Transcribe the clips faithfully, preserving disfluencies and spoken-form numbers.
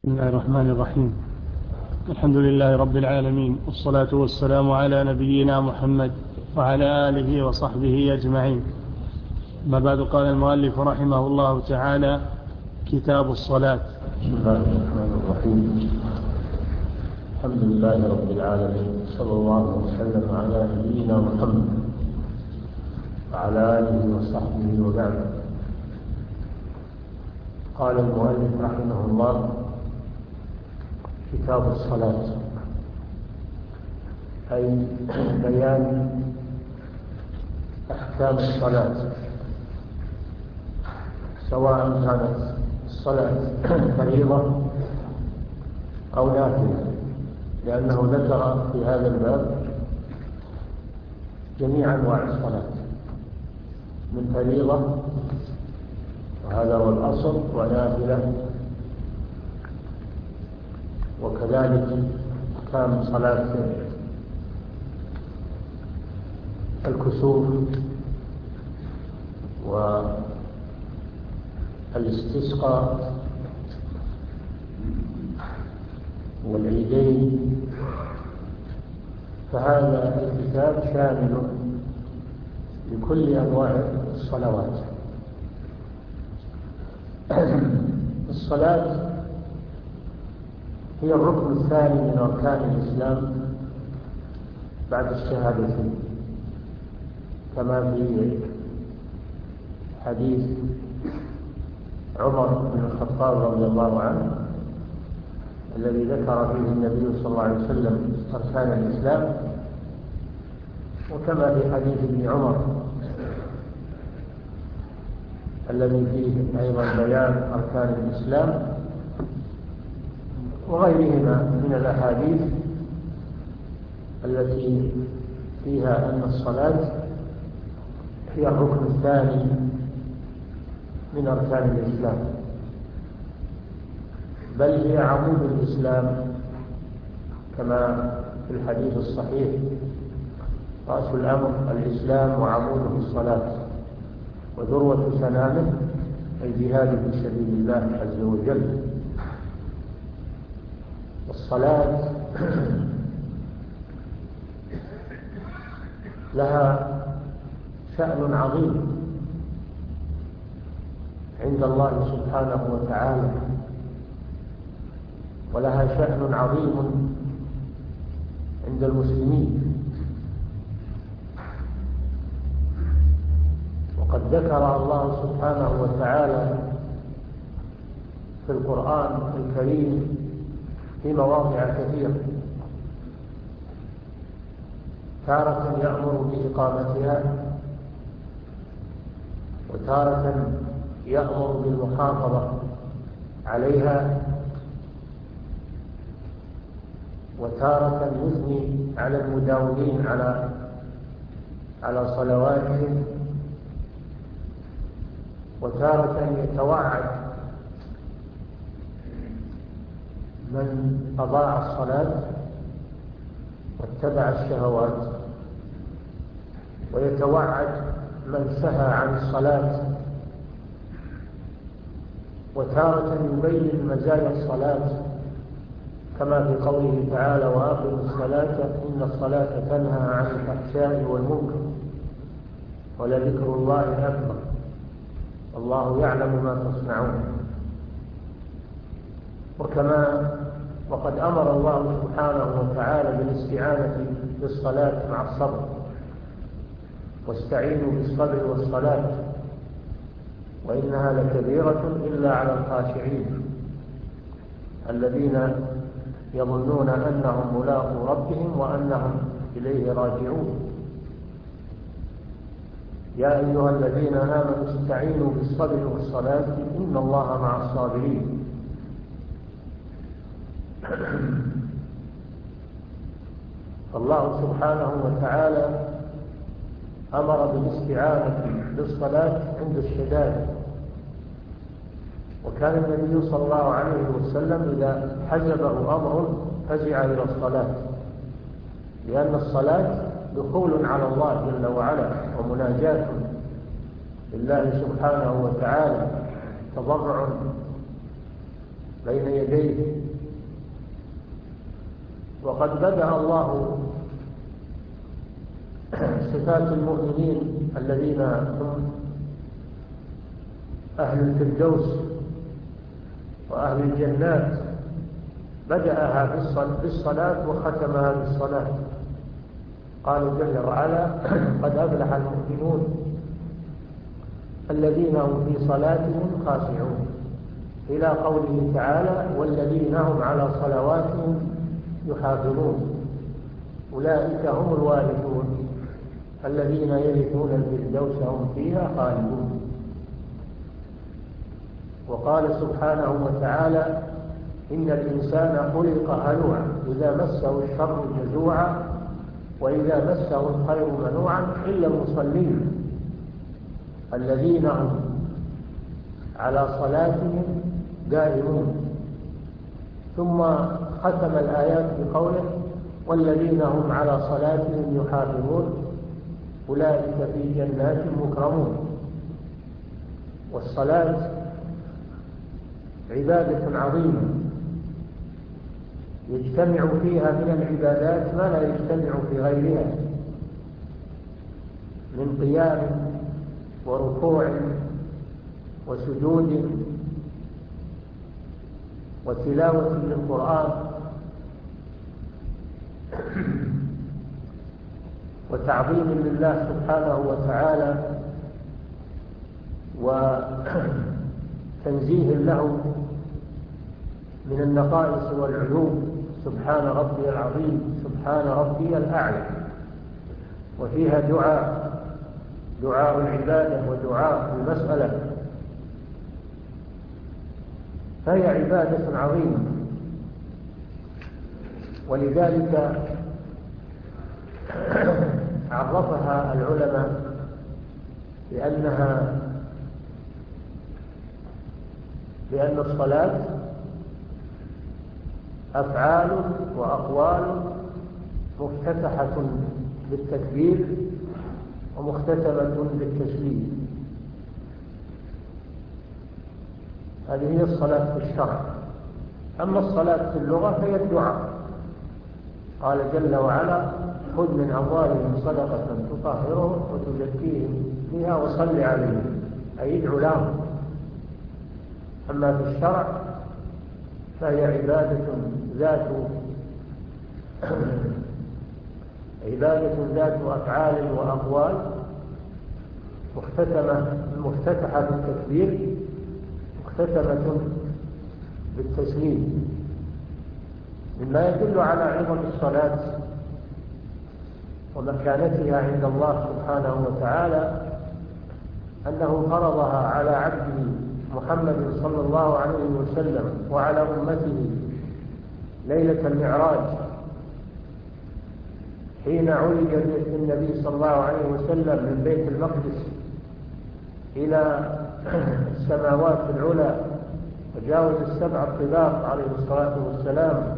بسم الله الرحمن الرحيم. الحمد لله رب العالمين، والصلاة والسلام على نبينا محمد وعلى آله وصحبه أجمعين. ما بعد، قال المؤلف رحمه الله تعالى: كتاب الصلاة. بسم الله الرحمن الرحيم. الحمد لله رب العالمين، صلى الله وسلم على نبينا محمد وعلى آله وصحبه وبعد. قال المؤلف رحمه الله: كتاب الصلاة، أي بيان أحكام الصلاة، سواء كانت الصلاة فريضة أو نافلة، لأنه ذكر في هذا الباب جميع أنواع الصلاة من فريضة، وهذا هو الأصل، ونافلة، وكذلك كان صلاة الكسوف والاستسقاء والعيدين. فهذا الكتاب شامل لكل أنواع الصلوات. الصلاة هي الركن الثاني من أركان الإسلام بعد الشهادتين، كما في حديث عمر بن الخطاب رضي الله عنه الذي ذكر فيه النبي صلى الله عليه وسلم أركان الإسلام، وكما في حديث ابن عمر الذي فيه أيضا بيان أركان الإسلام، وغيرهما من الأحاديث التي فيها أن الصلاة هي الركن الثاني من أركان الإسلام، بل هي عمود الإسلام، كما في الحديث الصحيح: رأس الأمر الإسلام وعموده الصلاة، وذروة سنامه الجهاد في سبيل الله عز وجل. الصلاة لها شأن عظيم عند الله سبحانه وتعالى، ولها شأن عظيم عند المسلمين. وقد ذكر الله سبحانه وتعالى في القرآن الكريم في مواضع كثيرة، تارة يأمر بإقامتها، وتارة يأمر بالمحافظة عليها، وتارة يثني على المداومين على على صلواتهم، وتارة يتوعد من أضاع الصلاة واتبع الشهوات، ويتوعد من سهى عن الصلاة، وتارة يبين مزايا الصلاة، كما في قوله تعالى: وأقيموا الصلاة إن الصلاة تنهى عن الفحشاء والمنكر ولذكر الله أكبر والله يعلم ما تصنعون. وكما وقد أمر الله سبحانه وتعالى بالاستعانة بالصلاة مع الصبر، واستعينوا بالصبر والصلاة وإنها لكبيرة إلا على الخاشعين الذين يظنون أنهم ملاقو ربهم وأنهم إليه راجعون. يا أيها الذين آمنوا استعينوا بالصبر والصلاة إن الله مع الصابرين. فالله سبحانه وتعالى أمر بالاستعانة بالصلاة عند الشدائد، وكان النبي صلى الله عليه وسلم إذا حجبه أمر فزع إلى الصلاة، لأن الصلاة دخول على الله جل وعلا ومناجاة لله سبحانه وتعالى، تضرع بين يديه. وقد بدأ الله صفات المؤمنين الذين هم أهل الفردوس وأهل الجنات، بدأها بالصلاة وختمها بالصلاة. قال جل وعلا: قد أفلح المؤمنون الذين هم في صلاتهم خاشعون، إلى قوله تعالى: والذين هم على صلواتهم يحافظون، أولئك هم الوارثون الذين يرثون الفردوس هم فيها خالدون. وقال سبحانه وتعالى: إن الإنسان خلق هلوعا إذا مسه الشر جزوعا وإذا مسه الخير منوعا إلا المصلين الذين هم على صلاتهم دائمون. ثم ختم الآيات بقوله: والذين هم على صلاتهم يحافظون أولئك في جنات مكرمون. والصلاة عبادة عظيمة يجتمع فيها من العبادات ما لا يجتمع في غيرها من قيام وركوع وسجود وتلاوة للقرآن وتعظيم لله سبحانه وتعالى وتنزيه له من النقائص والعيوب. سبحان ربي العظيم، سبحان ربي الأعلى. وفيها دعاء دعاء العبادة ودعاء المسألة، فهي عبادة عظيمة. ولذلك عرفها العلماء بأنها بأن الصلاة أفعال وأقوال مفتتحة بالتكبير ومختتمة بالتسليم. هذه هي الصلاة في الشرع. أما الصلاة في اللغة فهي الدعاء. قال جل وعلا: خذ من أموالهم صدقة تطهرهم وتزكيهم بها وصل عليهم، أي ادعو لهم. أما في الشرع فهي عبادة ذات عبادة ذات أفعال وأقوال مختتمة مفتتحة بالتكبير مختتمة بالتسليم. مما يدل على عظم الصلاة ومكانتها عند الله سبحانه وتعالى أنه فرضها على عبده محمد صلى الله عليه وسلم وعلى أمته ليلة المعراج، حين عرج النبي صلى الله عليه وسلم من بيت المقدس إلى السماوات العلى وجاوز السبع الطباق عليه الصلاة والسلام،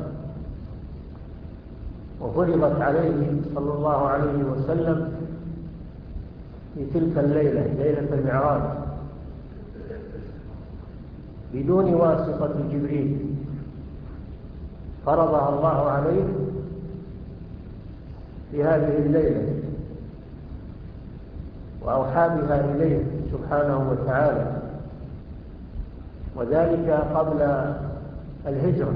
وفرضت عليه صلى الله عليه وسلم في تلك الليلة، ليلة المعراج، بدون واسطة جبريل. فرضها الله عليه في هذه الليلة وأوحى بها إليه سبحانه وتعالى، وذلك قبل الهجرة.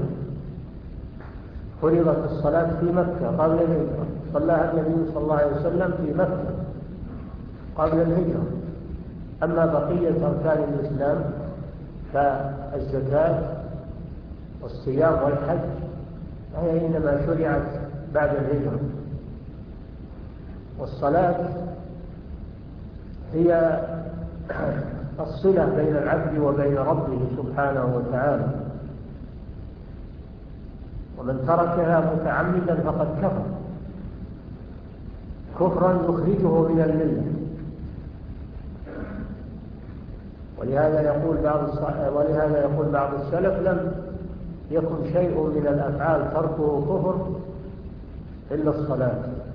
فرضت الصلاة في مكة قبل الهجرة، صلاها النبي صلى الله عليه وسلم في مكة قبل الهجرة. أما بقية أركان الإسلام كالزكاة والصيام والحج فهي إنما شرعت بعد الهجرة. والصلاة هي الصلة بين العبد وبين ربه سبحانه وتعالى، ومن تركها متعمدا فقد كفر كفرا يخرجه من الملة. ولهذا يقول بعض ولهذا يقول بعض السلف: لم يكن شيء من الأفعال تركه كفر إلا الصلاة.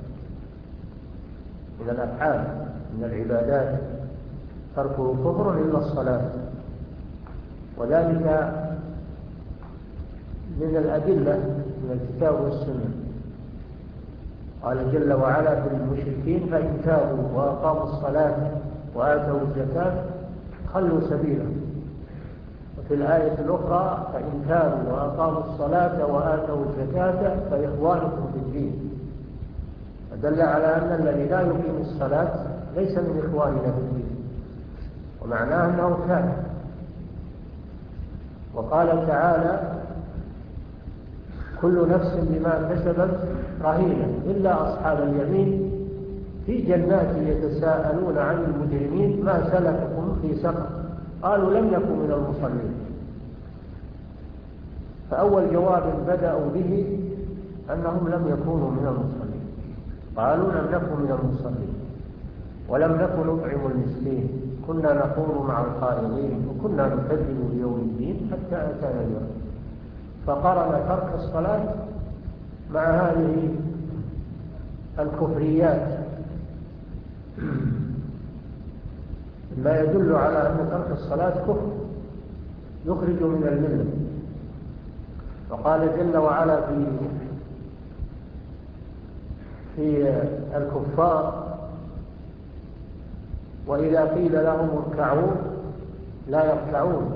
من الأفعال من العبادات تركه كفر إلا الصلاة. وذلك من الأدلة من الكتاب والسنة. قال جل وعلا في المشركين فإن تابوا وأقاموا الصلاة وآتوا الزكاة خلوا سبيلا. وفي الآية الأخرى فإن تابوا وأقاموا الصلاة وآتوا الزكاة فإخوانكم في الدين. فدل على أن الذي لا يقيم الصلاة ليس من إخواننا في الدين، ومعناه أنه كافر. وقال تعالى كل نفس بما كسبت رهينة إلا أصحاب اليمين في جنات يتساءلون عن المجرمين ما سلككم في سقر قالوا لم نكن من المصلين. فأول جواب بدأوا به أنهم لم يكونوا من المصلين، قالوا لم نكن من المصلين ولم نكن نطعم المسكين كنا نخوض مع الخائضين وكنا نكذب بيوم الدين حتى أتانا اليوم. فقرن ترك الصلاة مع هذه الكفريات ما يدل على أن ترك الصلاة كفر يخرج من الملة. وقال جل وعلا في في الكفار وإذا قيل لهم اركعوا لا يركعون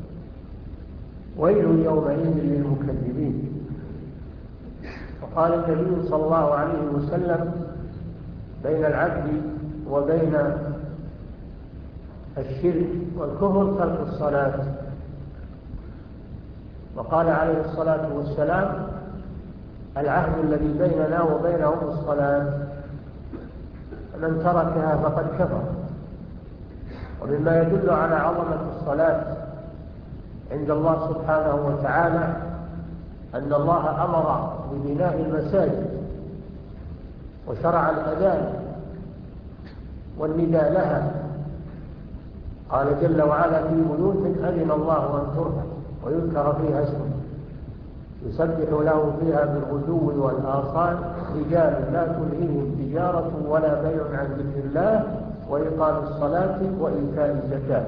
ويل يومئذ للمكذبين. وقال النبي صلى الله عليه وسلم بين العبد وبين الشرك والكفر ترك الصلاة. وقال عليه الصلاة والسلام العهد الذي بيننا وبينهم الصلاة من تركها فقد كفر. ومما يدل على عظمة الصلاة عند الله سبحانه وتعالى أن الله أمر ببناء المساجد وشرع الأذان والنداء لها. قال جل وعلا في بيوت أذن الله أن ترفع ويذكر فيها اسمه يسبح له فيها بالغدو والآصال رجال لا تلهيهم تجارة ولا بيع عن ذكر الله وإقام الصلاة وإيتاء الزكاة.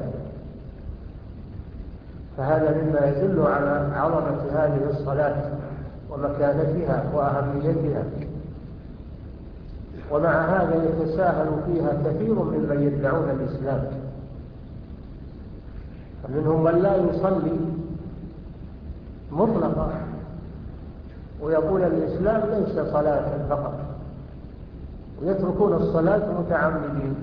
فهذا مما يدل على عظمة هذه الصلاة ومكانتها وأهميتها. ومع هذا يتساهل فيها كثير ممن يدعون الإسلام، فمنهم من لا يصلي مطلقا ويقول الإسلام ليس صلاة فقط، ويتركون الصلاة متعمدين.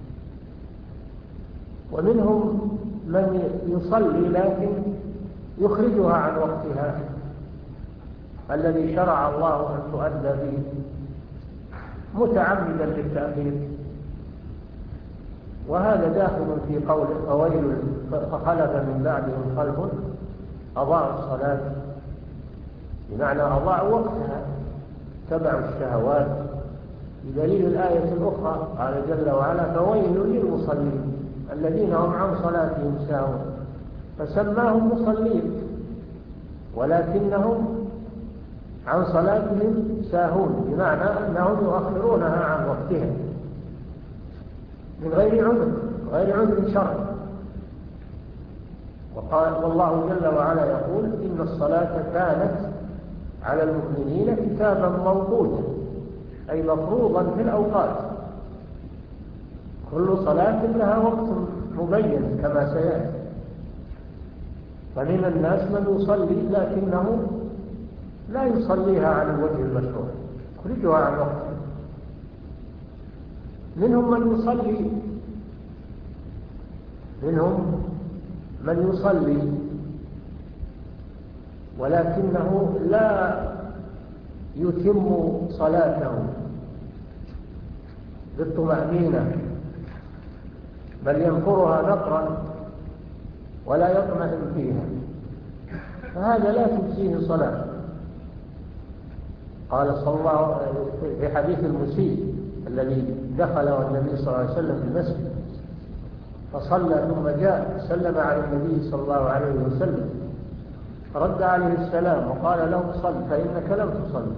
ومنهم من يصلي لكن يخرجها عن وقتها الذي شرع الله أن تؤدى به متعمدا للتأخير. وهذا داخل في قول فويل فخلف من بعدهم خلف أضاعوا الصلاة، بمعنى أضاعوا وقتها تبعوا الشهوات. بدليل الآية الأخرى قال جل وعلا فويل للمصلين الذين هم عن صلاتهم ساهون فسماهم مصلين ولكنهم عن صلاتهم ساهون، بمعنى أنهم يؤخرونها عن وقتها من غير عذر غير عذر شرعي. وقال والله جل وعلا يقول إن الصلاة كانت على المؤمنين كتابا موقوتا أي مفروضا في الأوقات. كل صلاة لها وقت مبين كما سيأتي. فمن الناس من يصلي لكنه لا يصليها على الوجه المشروع يخرجها عن وقتها. منهم من يصلي منهم من يصلي ولكنه لا يتم صلاته بالطمأنينة بل ينقرها نقرا ولا يطمئن فيها، فهذا لا تجزيه صلاة. قال صلى الله في حديث المسيء الذي دخل والنبي صلى الله عليه وسلم في المسجد فصلى ثم جاء سلم على النبي صلى الله عليه وسلم فرد عليه السلام وقال له صل فإنك لم تصل،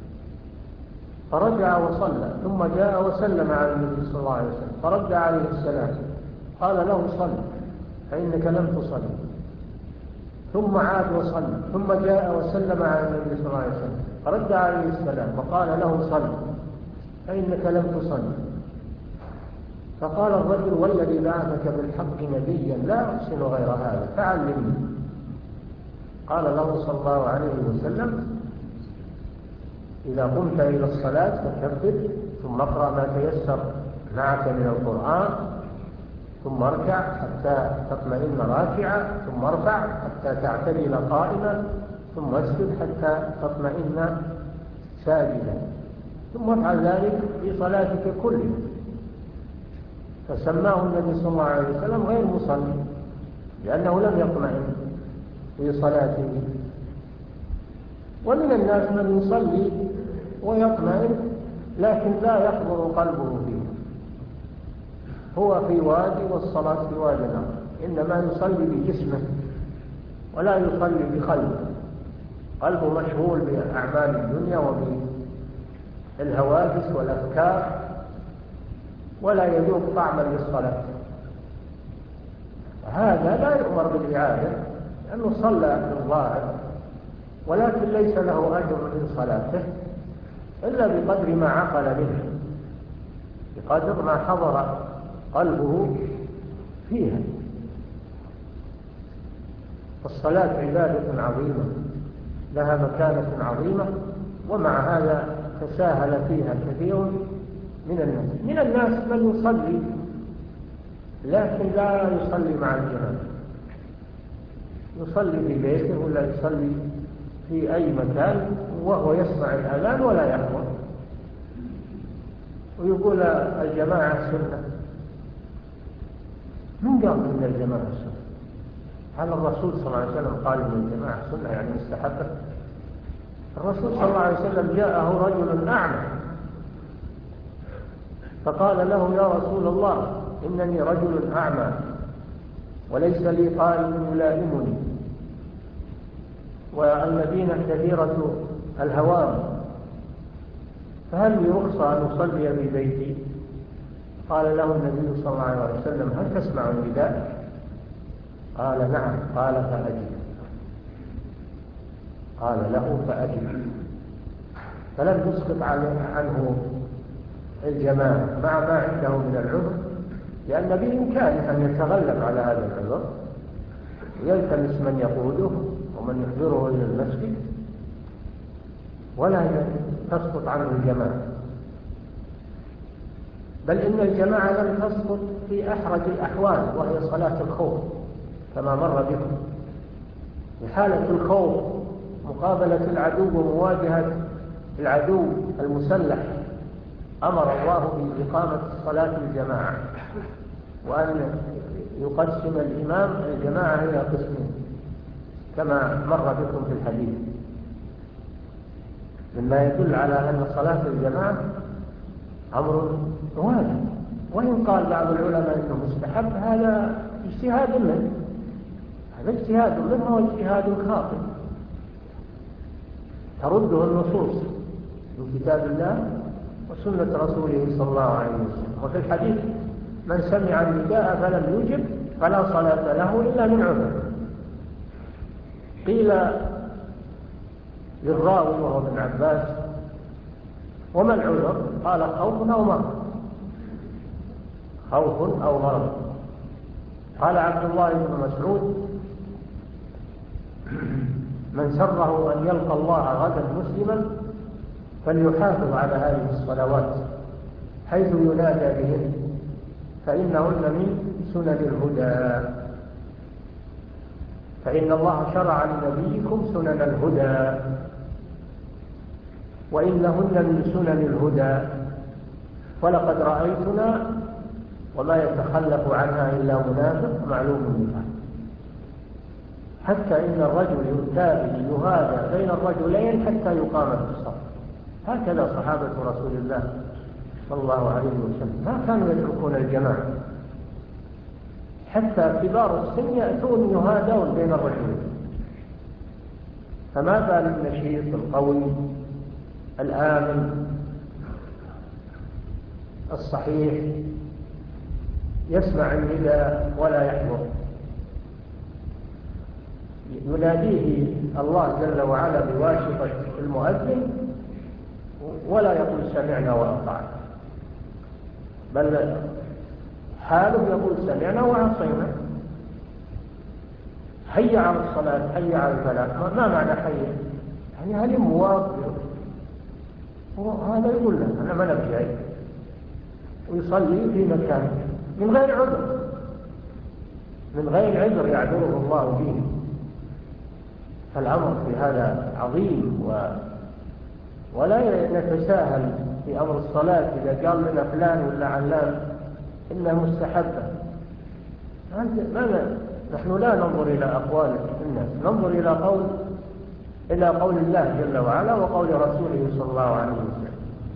فرجع وصلى ثم جاء وسلم على النبي صلى الله عليه وسلم فرد عليه السلام قال له صل فإنك لم تصل. ثم عاد وصلى، ثم جاء وسلم على النبي صلى الله عليه وسلم، فرد عليه السلام وقال له صل فإنك لم تصل. فقال الرجل والذي بعثك بالحق نبيا لا أحسن غير هذا فعلمني. قال له صلى الله عليه وسلم إذا قمت إلى الصلاة فكبر، ثم اقرأ ما تيسر معك من القرآن، ثم اركع حتى تطمئن راكعا، ثم ارفع حتى تعتدل قائما، ثم اسجد حتى تطمئن ساجدا، ثم افعل ذلك في صلاتك كلها. فسماه النبي صلى الله عليه وسلم غير مصلي، لأنه لم يطمئن في صلاته. ومن الناس من يصلي ويطمئن لكن لا يحضر قلبه فيه، هو في وادي والصلاة في وادي آخر، إنما يصلي بجسمه ولا يصلي بقلبه، قلبه مشغول بأعمال الدنيا وبالهواجس والأفكار ولا يذوق طعما للصلاة. هذا لا يؤمر بالإعادة لأنه صلى بالظاهر، ولكن ليس له أجر من صلاته إلا بقدر ما عقل منه، بقدر ما حضر قلبه فيها. الصلاة عبادة عظيمة لها مكانة عظيمة، ومع هذا تساهل فيها كثير من الناس. من الناس من يصلي لكن لا يصلي مع الجماعة، يصلي في بيته ولا يصلي في أي مكان وهو يسمع الأذان ولا يحضر، ويقول الجماعة سنة. من قال إن الجماعة سنة؟ هل الرسول صلى الله عليه وسلم قال إن الجماعة سنة يعني مستحبة؟ الرسول صلى الله عليه وسلم جاءه رجل أعمى فقال له يا رسول الله إنني رجل أعمى وليس لي طالب يلائمني، والمدينة كثيرة الهوام، فهل لي رخصة أن أصلي في بيتي؟ قال له النبي صلى الله عليه وسلم هل تسمع النداء؟ قال نعم. قال فأجب. قال له فأجب. فلم يسقط عنه الجماعة مع ما عنده من العذر، لأن بإمكانه أن يتغلب على هذا العذر ويلتمس من يقوده ومن يحضره إلى المسجد ولا تسقط عنه الجماعة. بل إن الجماعة لم تسقط في أحرج الأحوال وهي صلاة الخوف كما مر بكم. في حالة الخوف مقابلة العدو ومواجهة العدو المسلح أمر الله بإقامة صلاة الجماعة، وأن يقسم الإمام الجماعة إلى قسمين كما مر بكم في الحديث، مما يدل على أن صلاة الجماعة أمر واجب. وإن قال بعض العلماء أنه مستحب، هذا اجتهاد منه، هذا اجتهاد منه واجتهاد خاطئ ترده النصوص من كتاب الله وسنة رسوله صلى الله عليه وسلم. وفي الحديث من سمع النداء فلم يجب فلا صلاة له إلا من عذر. قيل للراوي وهو ابن عباس وما العذر؟ قال خوف أو مرض. خوف أو مرض. قال عبد الله بن مسعود من سره أن يلقى الله غدا مسلما فليحافظ على هذه الصلوات حيث ينادى بهن فإنهن من سنن الهدى، فإن الله شرع لنبيكم سنن الهدى وإنهن من سنن الهدى، ولقد رأيتنا وما يتخلف عنها إلا منافق معلوم النفاق، حتى إن الرجل يرتاب يهادى بين الرجلين حتى يقام في الصف. هكذا صحابة رسول الله صلى الله عليه وسلم ما كانوا يتركون الجماعة، حتى كبار السن يأتون يهادون بين الرجلين، فما بال النشيط القوي الآمن الصحيح يسمع النداء ولا يحضر. يناديه الله جل وعلا بواسطة المؤذن ولا يقول سمعنا وأطعنا، بل حاله يقول سمعنا وعصينا. حي على الصلاة، حي على الفلاح. ما معنى حي؟ يعني هل مواطن؟ هذا يقول له أنا ما نبجع، ويصلي في مكان من غير عذر، من غير عذر يعذره الله به. فالأمر في هذا عظيم، و... ولا نتساهل في أمر الصلاة. إذا قال لنا فلان ولا علان إنها مستحبة، ماذا؟ نحن لا ننظر إلى أقوال الناس، ننظر إلى قول إلى قول الله جل وعلا وقول رسوله صلى الله عليه وسلم.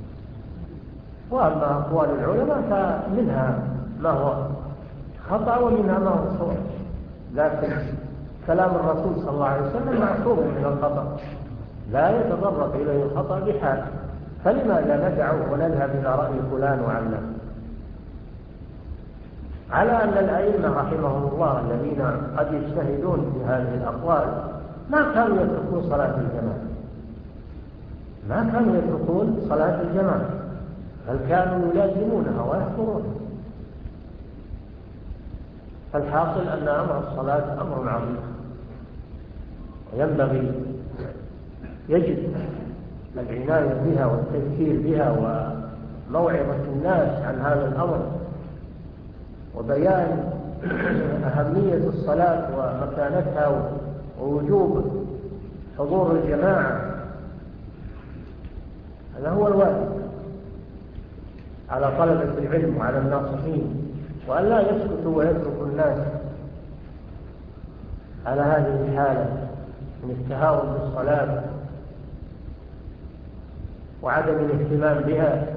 وأما أقوال العلماء فمنها ما هو خطأ ومنها ما هو صواب، لكن كلام الرسول صلى الله عليه وسلم معصوم من الخطأ، لا يتطرق إليه الخطأ بحال. فلماذا ندعه ونذهب إلى رأي فلان وعلان؟ على أن الأئمة رحمهم الله الذين قد يجتهدون في هذه الأقوال ما كانوا يتركون صلاة الجماعة، ما كانوا يتركون صلاة الجماعة، بل كانوا يلازمونها ويحضرونها. فالحاصل أن أمر الصلاة أمر عظيم، وينبغي يجب العناية بها والتذكير بها وموعظة الناس عن هذا الأمر، وبيان أهمية الصلاة ومكانتها ووجوب حضور الجماعة. هذا هو الواجب على طلبة العلم وعلى الناصحين، وأن لا يسكتوا ويتركوا الناس على هذه الحالة من التهاون بالصلاة وعدم الاهتمام بها،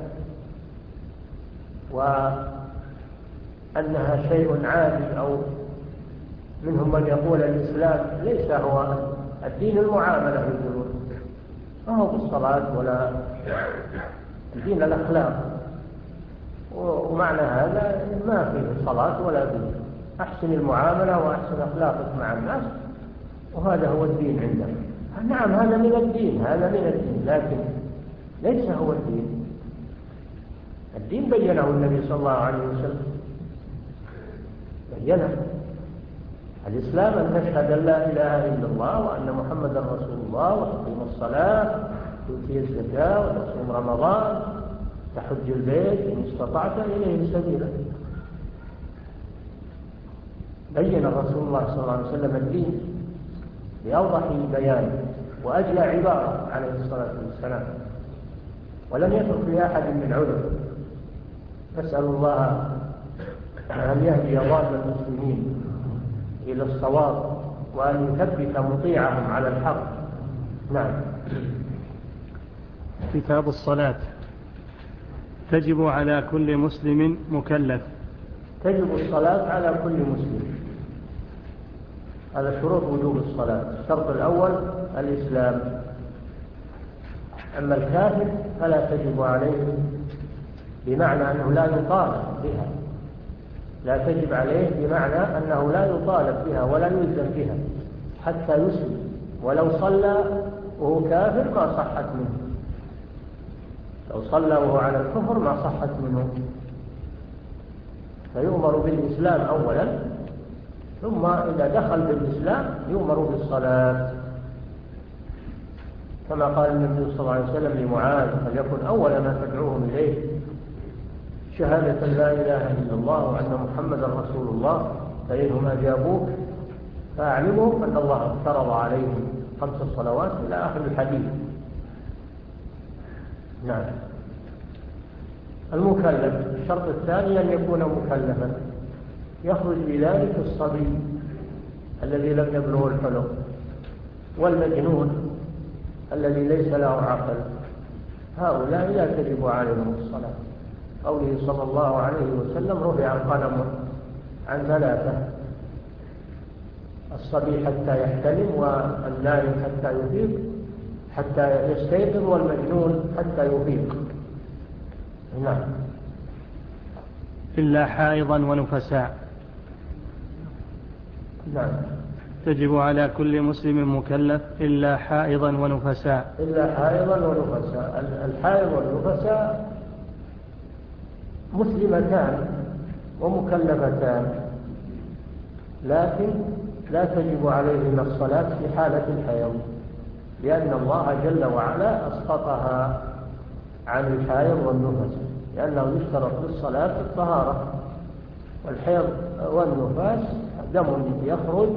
وأنها شيء عادي. أو منهم من يقول الإسلام ليس هو الدين المعاملة، يقولون ما هو بالصلاة ولا الدين الأخلاق، ومعنى هذا ما فيه صلاة ولا دين، أحسن المعاملة وأحسن أخلاقك مع الناس وهذا هو الدين عندنا. نعم هذا من الدين، هذا من الدين، لكن ليس هو الدين. الدين بينه النبي صلى الله عليه وسلم، بينه. الإسلام أن تشهد أن لا إله إلا الله وأن محمدا رسول الله، وتقيم الصلاة، وتؤتي الزكاة، وتصوم رمضان، تحج البيت إن استطعت إليه سبيلا. بين الرسول الله صلى الله عليه وسلم الدين بأوضح بيان وأجلى عبارة عليه الصلاة والسلام، ولم يترك لأحد من عذر. نسأل الله أن يهدي ضال المسلمين إلى الصواب وأن يثبت مطيعهم على الحق. نعم. كتاب الصلاة. تجب على كل مسلم مكلف. تجب الصلاة على كل مسلم، هذا شروط وجوب الصلاة. الشرط الأول الإسلام. أما الكافر فلا تجب عليه، بمعنى أنه لا يطالب بها، لا تجب عليه بمعنى أنه لا يطالب بها ولا يلزم بها حتى يسلم، ولو صلى وهو كافر ما صحت منه، لو صلى وهو على الكفر ما صحت منه. فيؤمر بالإسلام أولا، ثم إذا دخل بالإسلام يؤمر بالصلاة، كما قال النبي صلى الله عليه وسلم لمعاذ: فليكن أول ما تدعوهم إليه شهادة لا إله إلا الله وأن محمدا رسول الله، فإنهم أجابوك فأعلمهم أن الله افترض عليهم خمس صلوات إلى آخر الحديث. نعم. المكلف الشرط الثاني أن يكون مكلفا، يخرج بذلك الصبي الذي لم يبلغ الحلم، والمجنون الذي ليس له عقل، هؤلاء لا تجب عليهم الصلاة. قوله صلى الله عليه وسلم: رفع القلم عن ثلاثة: الصبي حتى يحتلم، والنائم حتى يفيق حتى يستيقظ، والمجنون حتى يفيق. نعم. إلا حائضا ونفساء. نعم. تجب على كل مسلم مكلف إلا حائضا ونفساء. إلا حائضا ونفساء. الحائض والنفساء مسلمتان ومكلفتان، لكن لا تجب عليهما الصلاة في حالة الحيض، لأن الله جل وعلا أسقطها عن الحائض والنفس، لأنه يشترط للصلاة الطهارة، والحيض والنفاس دم يخرج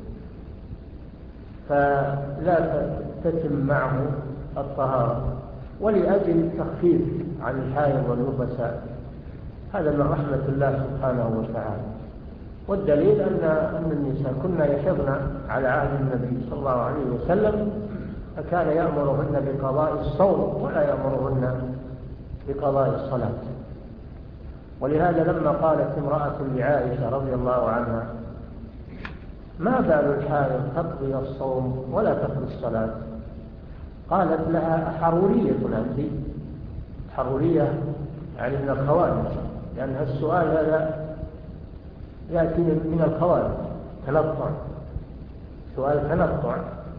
فلا تتم معه الطهارة، ولأجل تخفيف عن الحائض والنفساء. هذا من رحمة الله سبحانه وتعالى. والدليل أن أن النساء كنا يحضن على عهد النبي صلى الله عليه وسلم، فكان يأمرهن بقضاء الصوم ولا يأمرهن بقضاء الصلاة. ولهذا لما قالت امرأة لعائشة رضي الله عنها: ما بال الحائض تقضي الصوم ولا تقضي الصلاة؟ قالت لها: حرورية أنت؟ حرورية يعني من الخوارج، لأن السؤال هذا يأتي من الخوارج، تنطع، سؤال تنطع.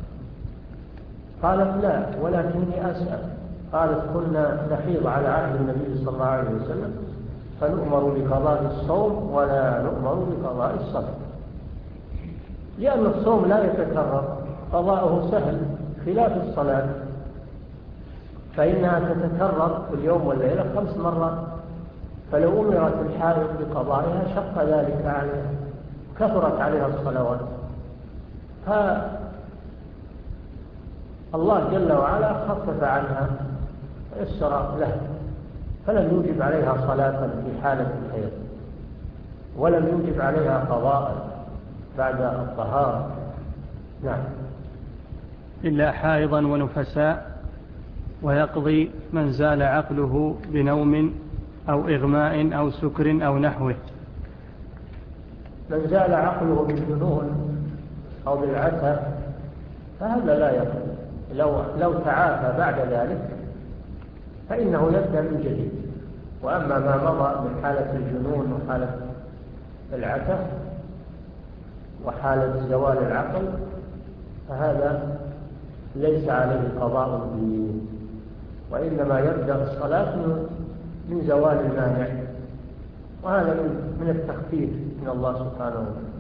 قالت: لا، ولكني أسأل. قالت: كنا نحيض على عهد النبي صلى الله عليه وسلم فنؤمر بقضاء الصوم ولا نؤمر بقضاء الصلاة، لأن الصوم لا يتكرر، قضاؤه سهل، خلاف الصلاة فإنها تتكرر في اليوم والليلة خمس مرات، فلو أمرت الحائض بقضائها شق ذلك عليها، كثرت عليها الصلوات. فالله جل وعلا خفف عنها ويسر لها، فلم يوجب عليها صلاة في حالة الحيض، ولم يوجب عليها قضاء بعد الطهارة. نعم. إلا حائضا ونفساء. ويقضي من زال عقله بنوم أو إغماء أو سكر أو نحوه. من زال عقله بالجنون أو بالعسى فهذا لا يقضي. لو, لو تعافى بعد ذلك فإنه يبدأ من جديد. وأما ما مضى من حالة الجنون وحالة العسى وحالة زوال العقل فهذا ليس عليه قضاء فيه، وإنما يبدأ الصلاة من زوال المانع، وهذا من التخفيف من الله سبحانه وتعالى.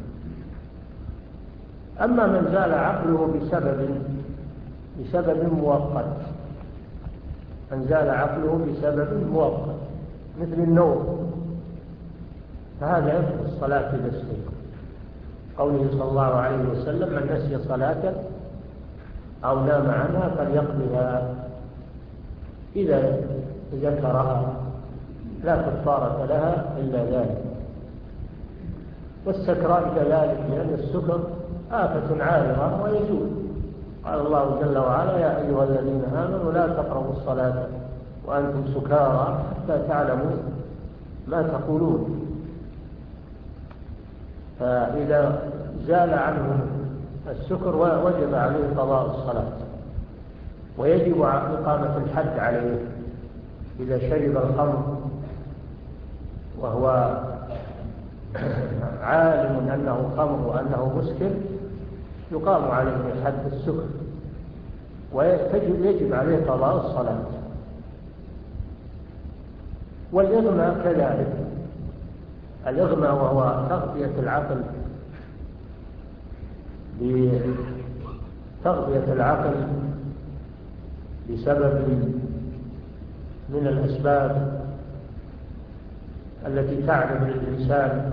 أما من زال عقله بسبب بسبب مؤقت، من زال عقله بسبب مؤقت مثل النوم، فهذا يفقد الصلاة إذا استيقظ. قوله صلى الله عليه وسلم: من نسي صلاة أو نام عنها فليقضها إذا ذكرها، لا كفارة لها إلا ذلك. والسكران كذلك، لأن السكر آفة عارضة ويزول. قال الله جل وعلا: يا أيها الذين آمنوا لا تقربوا الصلاة وأنتم سكارى حتى تعلموا ما تقولون. فإذا زال عنه السكر وجب عليه قضاء الصلاة، ويجب إقامة الحد عليه. إذا شرب الخمر وهو عالم أنه خمر وأنه مسكر يقام عليه حد السكر، ويجب عليه قضاء الصلاة. والإغماء كذلك. الإغماء وهو تغطية العقل بتغطية العقل بسبب من الأسباب التي تعرض للإنسان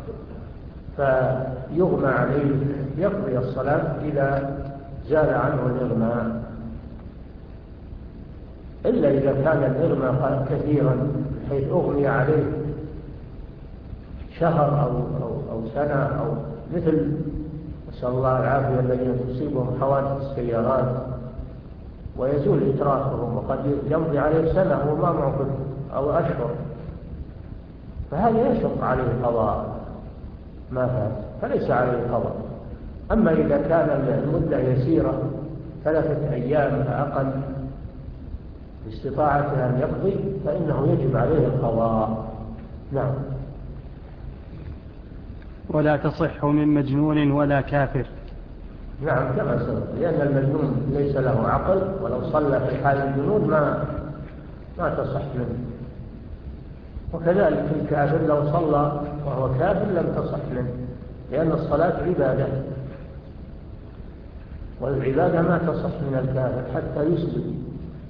فيغمى عليه، يقضي الصلاة إذا زال عنه الإغماء، إلا إذا كان الإغماء كثيرا حيث أغمي عليه شهر أو, أو, أو سنة، أو مثل نسأل الله العافية الذين تصيبهم حوادث السيارات ويزول إترافهم وقد يمضي عليه سنة وما معقد أو أشهر، فهذا يشق عليه قضاء ما فات، فليس عليه قضاء. أما إذا كان المدة يسيرة ثلاثة أيام فأقل باستطاعتها أن يقضي فإنه يجب عليه القضاء. نعم. ولا تصح من مجنون ولا كافر. نعم كما سبق، لأن المجنون ليس له عقل، ولو صلى في حال الجنون ما ما تصح منه. وكذلك الكافر لو صلى وهو كافر لم تصح منه، لأن الصلاة عبادة، والعبادة ما تصح من الكافر حتى يسلم.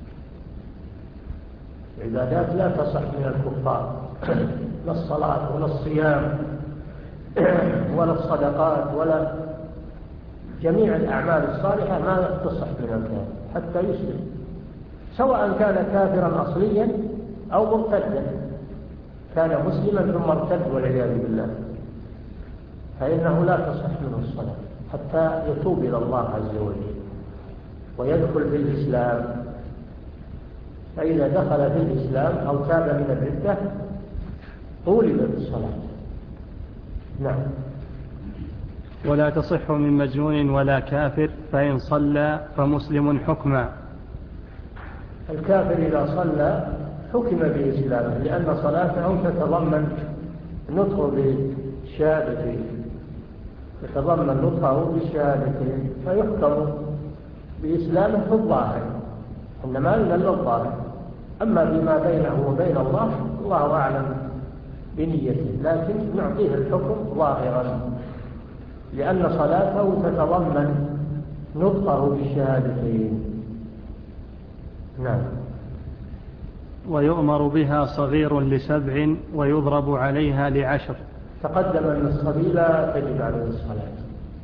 العبادات لا تصح من الكفار، لا الصلاة ولا الصيام ولا الصدقات ولا جميع الأعمال الصالحة ما تصح من الكافر حتى يسلم، سواء كان كافرا أصليا أو مرتدا، كان مسلما ثم ارتد والعياذ بالله، فإنه لا تصح منه الصلاة حتى يتوب إلى الله عز وجل ويدخل في الإسلام. فإذا دخل في الإسلام أو تاب من الردة طولب بالصلاة. نعم. ولا تصح من مجنون ولا كافر، فإن صلى فمسلم حكما. الكافر إذا صلى حكم بإسلامه، لأن صلاته تتضمن نطقه بالشهادتين، تتضمن نطقه بالشهادتين، فيحكم بإسلامه في الظاهر، إنما إلا الظاهر. أما بما بينه وبين الله الله أعلم بنيته، لكن نعطيه الحكم ظاهرا، لأن صلاته تتضمن نطقه بالشهادتين. نعم. ويؤمر بها صغير لسبع ويضرب عليها لعشر. تقدم أن الصبي لا تجب عليه الصلاة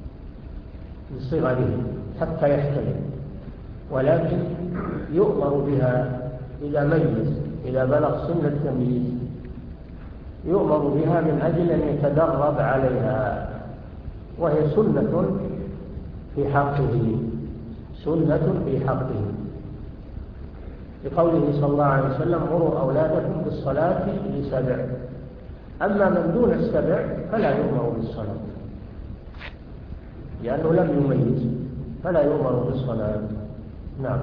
لصغره حتى يحتلم، ولكن يؤمر بها إذا ميز، إذا بلغ سن التمييز يؤمر بها من أجل أن يتدرب عليها، وهي سنة في حقه، سنة في حقه، لقوله صلى الله عليه وسلم: مروا أولادكم بالصلاة لسبع. أما من دون السبع فلا يؤمر بالصلاة، لأنه لم يميز، فلا يؤمر بالصلاة. نعم.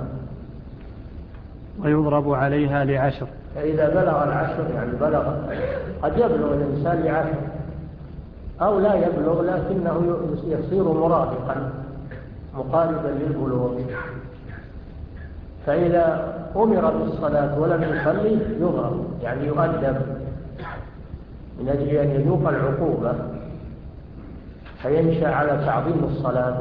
ويضرب عليها لعشر. فإذا بلغ العشر، يعني بلغ، قد يبلغ الإنسان لعشر أو لا يبلغ لكنه يصير مراهقا مقاربا للبلوغ، فإذا أمر بالصلاة ولم يصلي يضرب، يعني يؤدب من أجل أن يذوق العقوبة، فينشأ على تعظيم الصلاة.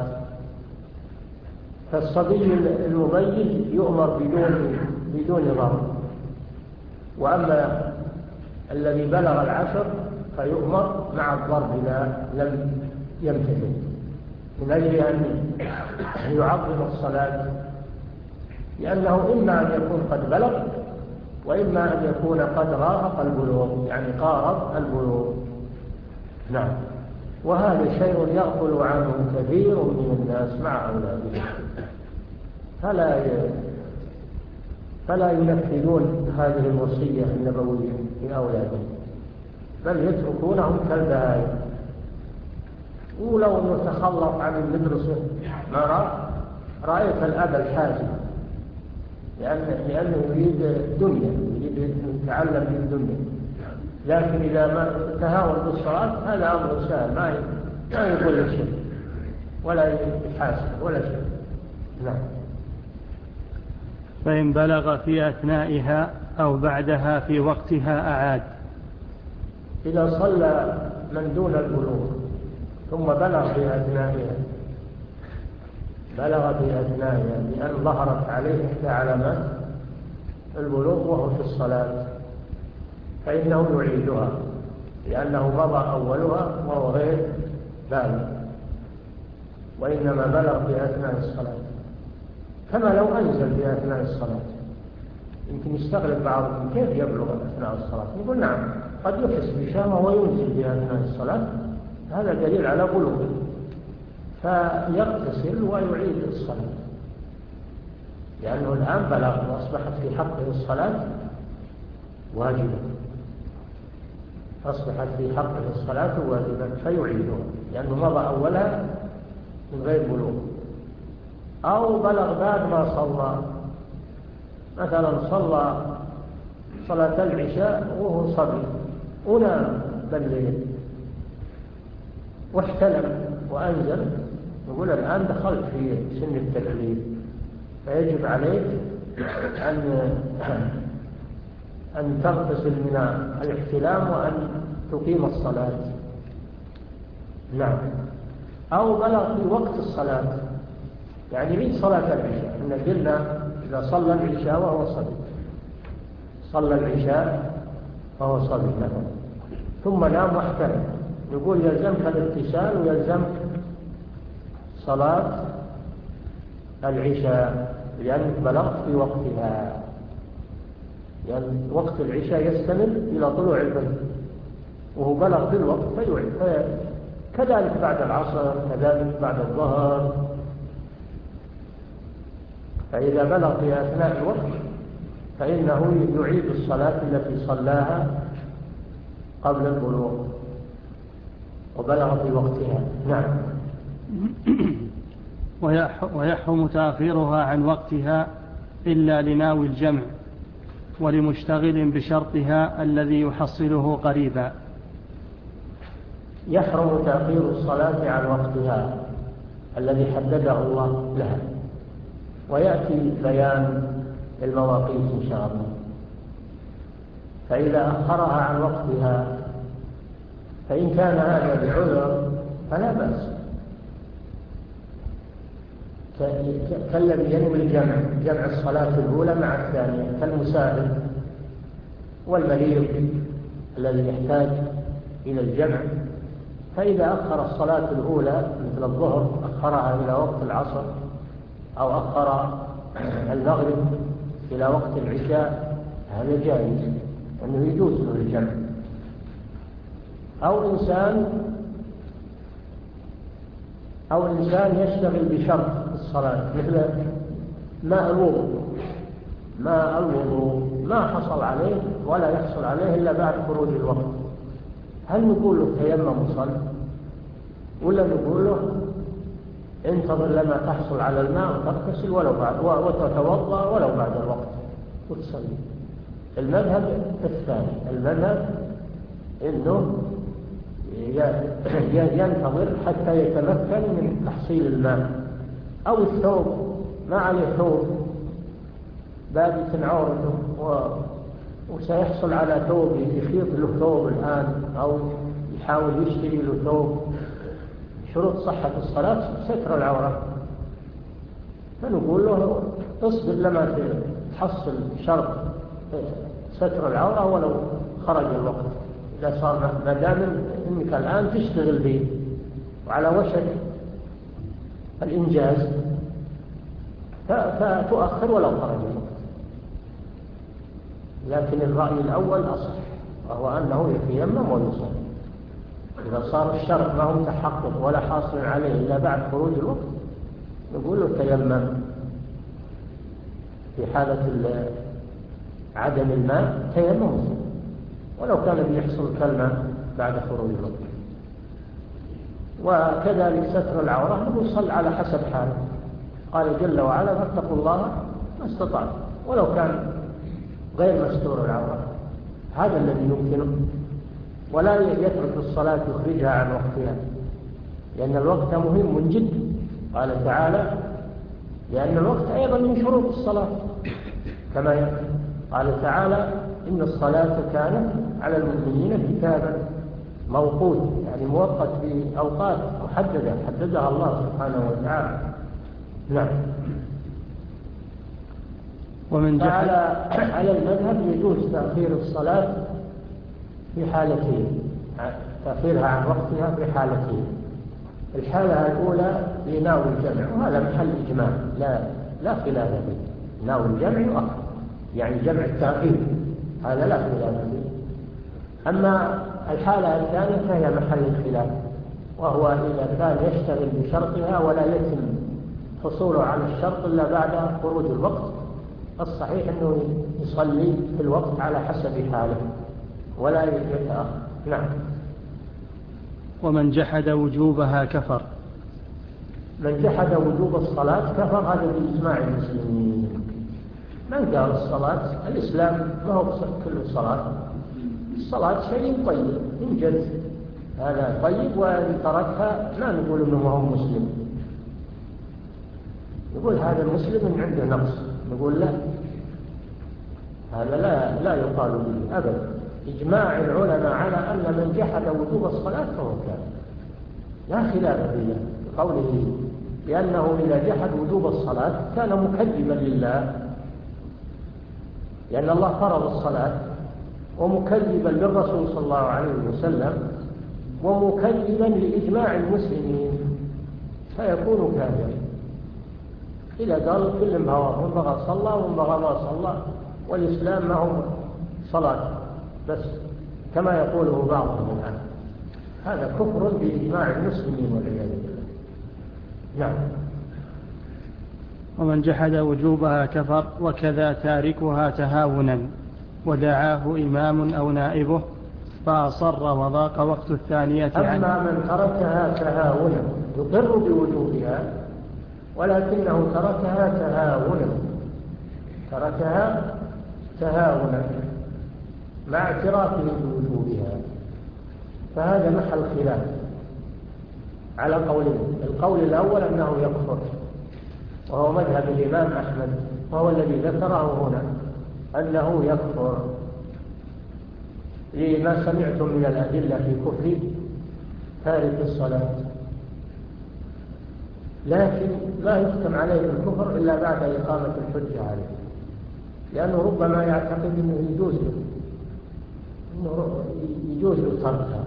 فالصبي المميز يؤمر بدون بدون ضرب، وأما الذي بلغ العشر فيؤمر مع الضرب إذا لم يمتثل، من أجل أن يعظم الصلاة، لأنه إما أن يكون قد بلغ وإما أن يكون قد رافق البلوغ، يعني قارب البلوغ. نعم. وهذا شيء يغفل عنه كثير من الناس مع أولادهم، فلا فلا ينفذون هذه الوصية النبوية لأولادهم، بل يتركونهم كالبهائم. ولو يتخلط عن المدرسة ما رأيت الأب الحازم، لأن لأنه يريد الدنيا، يريد يتعلم من الدنيا، لكن إذا ما تهاون بالصلاة هذا أمر سهل، ما ما يقول شيء ولا يحاسب ولا شيء. نعم. فإن بلغ في أثنائها أو بعدها في وقتها أعاد. إذا صلى من دون البلوغ ثم بلغ في أثنائها، بلغ في أثنائها لأن ظهرت عليه إحدى علامات البلوغ وهو في الصلاة، فإنه يعيدها، لأنه مضى أولها وهو غير بالغ، وإنما بلغ في أثناء الصلاة، كما لو أنزل في أثناء الصلاة. يمكن يستغرب بعضهم كيف يبلغ أثناء الصلاة؟ يقول نعم، قد يحس بشهوة وينزل في أثناء الصلاة، هذا دليل على بلوغه، فيغتسل ويعيد الصلاة، لأنه الآن بلغ وأصبحت في حقه الصلاة واجبة، أصبحت في حقه الصلاة واجبة فيعيدها، لأنه مضى أولها من غير بلوغ. أو بلغ بعد ما صلى، مثلا صلى صلاة العشاء وهو صبي ونام بالليل واحتلم وأنزل، نقول الآن دخلت في سن التكليف، فيجب عليك أن أن تغتسل من الاحتلام وأن تقيم الصلاة. نعم. أو بلغ في وقت الصلاة، يعني من صلاة العشاء، إن قلنا إذا صلى العشاء وهو صبي، صلى العشاء وهو صبي مثلا ثم نام واحتلم، نقول يلزمك الاغتسال ويلزمك صلاة العشاء لأنك بلغت في وقتها، يعني وقت العشاء يستمر إلى طلوع الفجر وهو بلغ في الوقت فيعيد، كذلك بعد العصر، كذلك بعد الظهر، فإذا بلغ في أثناء الوقت فإنه يعيد الصلاة التي صلاها قبل البلوغ وبلغ في وقتها. نعم. ويحرم تأخيرها عن وقتها إلا لناوي الجمع ولمشتغل بشرطها الذي يحصله قريبا. يحرم تأخير الصلاة عن وقتها الذي حدده الله لها، ويأتي بيان المواقيت إن شاء الله. فإذا أخرها عن وقتها فإن كان هذا بعذر فلا بأس، كالذي ينوي الجمع، جمع الصلاة الأولى مع الثانية، كالمسافر والمريض الذي يحتاج إلى الجمع، فإذا أخر الصلاة الأولى مثل الظهر أخرها إلى وقت العصر، أو أخر المغرب إلى وقت العشاء، هذا جائز أنه يجوز له الجمع. أو إنسان أو إنسان يشتغل بشرط الصلاة مثل ماء الوضوء، ماء الوضوء ما حصل عليه ولا يحصل عليه إلا بعد خروج الوقت، هل نقول له تيمم وصل، ولا نقول له انتظر لما تحصل على الماء وتغتسل ولو بعد وتتوضأ ولو بعد الوقت وتصلي؟ المذهب الثاني، المذهب إنه ينتظر حتى يتمكن من تحصيل الماء. أو الثوب، ما عليه ثوب بادت عورته وسيحصل على ثوب، يخيط له ثوب الآن أو يحاول يشتري له ثوب، شروط صحة الصلاة ستر العورة، فنقول له اصبر لما تحصل شرط ستر العورة ولو خرج الوقت، إذا صار ما دام إنك الآن تشتغل به وعلى وشك الإنجاز فتؤخر ولو خرج الوقت. لكن الرأي الأول أصح، وهو أنه يتيمم ويصلي إذا صار الشرط ما هو متحقق ولا حاصل عليه إلا بعد خروج الوقت، نقول له تيمم في حالة عدم الماء، تيمم وصلي ولو كان بيحصل كالماء بعد خروج الوقت. وكذلك ستر العورة يصل على حسب حاله، قال جل وعلا فاتقوا الله ما استطعتم، ولو كان غير مستور العورة هذا الذي يمكنه، ولا يترك الصلاة يخرجها عن وقتها، لأن الوقت مهم جدا. قال تعالى لأن الوقت أيضا من شروط الصلاة كما يأتي، قال تعالى إن الصلاة كانت على المؤمنين كتابا موقوت، يعني موقت في أوقات محددة حددها الله سبحانه وتعالى. نعم. ومن جحد على المذهب يجوز تأخير الصلاة في حالتين، تأخيرها عن وقتها في حالتين. الحالة الأولى لناوي الجمع، وهذا محل إجماع لا لا خلاف فيه، ناوي الجمع يؤخر، يعني جمع التأخير هذا لا خلاف فيه. أما الحالة الثانية فهي محل الخلاف، وهو إذا كان يشتغل بشرطها ولا يتم حصوله على الشرط إلا بعد خروج الوقت، الصحيح أنه يصلي في الوقت على حسب حاله ولا يتأخر. نعم. ومن جحد وجوبها كفر. من جحد وجوب الصلاة كفر، هذا بإجماع المسلمين. من قال الصلاة الإسلام ما هو كل الصلاة، الصلاة شيء طيب إن جد هذا طيب، وإن تركها لا نقول إنه هو مسلم، يقول هذا المسلم عنده نقص، نقول لا، هذا لا لا يقال به أبدا. إجماع العلماء على أن من جحد وجوب الصلاة فهو كافر، لا خلاف فيه قوله، لأنه إذا جحد وجوب الصلاة كان مكذبا لله، لأن الله فرض الصلاة، ومكذبا للرسول صلى الله عليه وسلم، ومكذبا لإجماع المسلمين، فيكون كافرا. إذا قال كل هواه، من بغى صلى ومن بغى ما صلى، والإسلام ما هو صلاة بس كما يقوله بعضهم الآن، هذا كفر بإجماع المسلمين والعياذ بالله. نعم. ومن جحد وجوبها كفر، وكذا تاركها تهاونا ودعاه إمام أو نائبه فأصر وضاق وقت الثانية عنه. أما من تركها تهاونا يقر بوجوبها ولكنه تركها تهاونا، تركها تهاونا مع اعترافه بوجوبها، فهذا محل خلاف على قولين. القول الأول أنه يكفر، وهو مذهب الإمام أحمد، وهو الذي ذكره هنا أنه يكفر لما سمعتم من الأدلة في كفر تارك الصلاة، لكن لا يحكم عليه بالكفر إلا بعد إقامة الحجة عليه، لأنه ربما يعتقد أنه يجوز له أنه يجوز له تركها،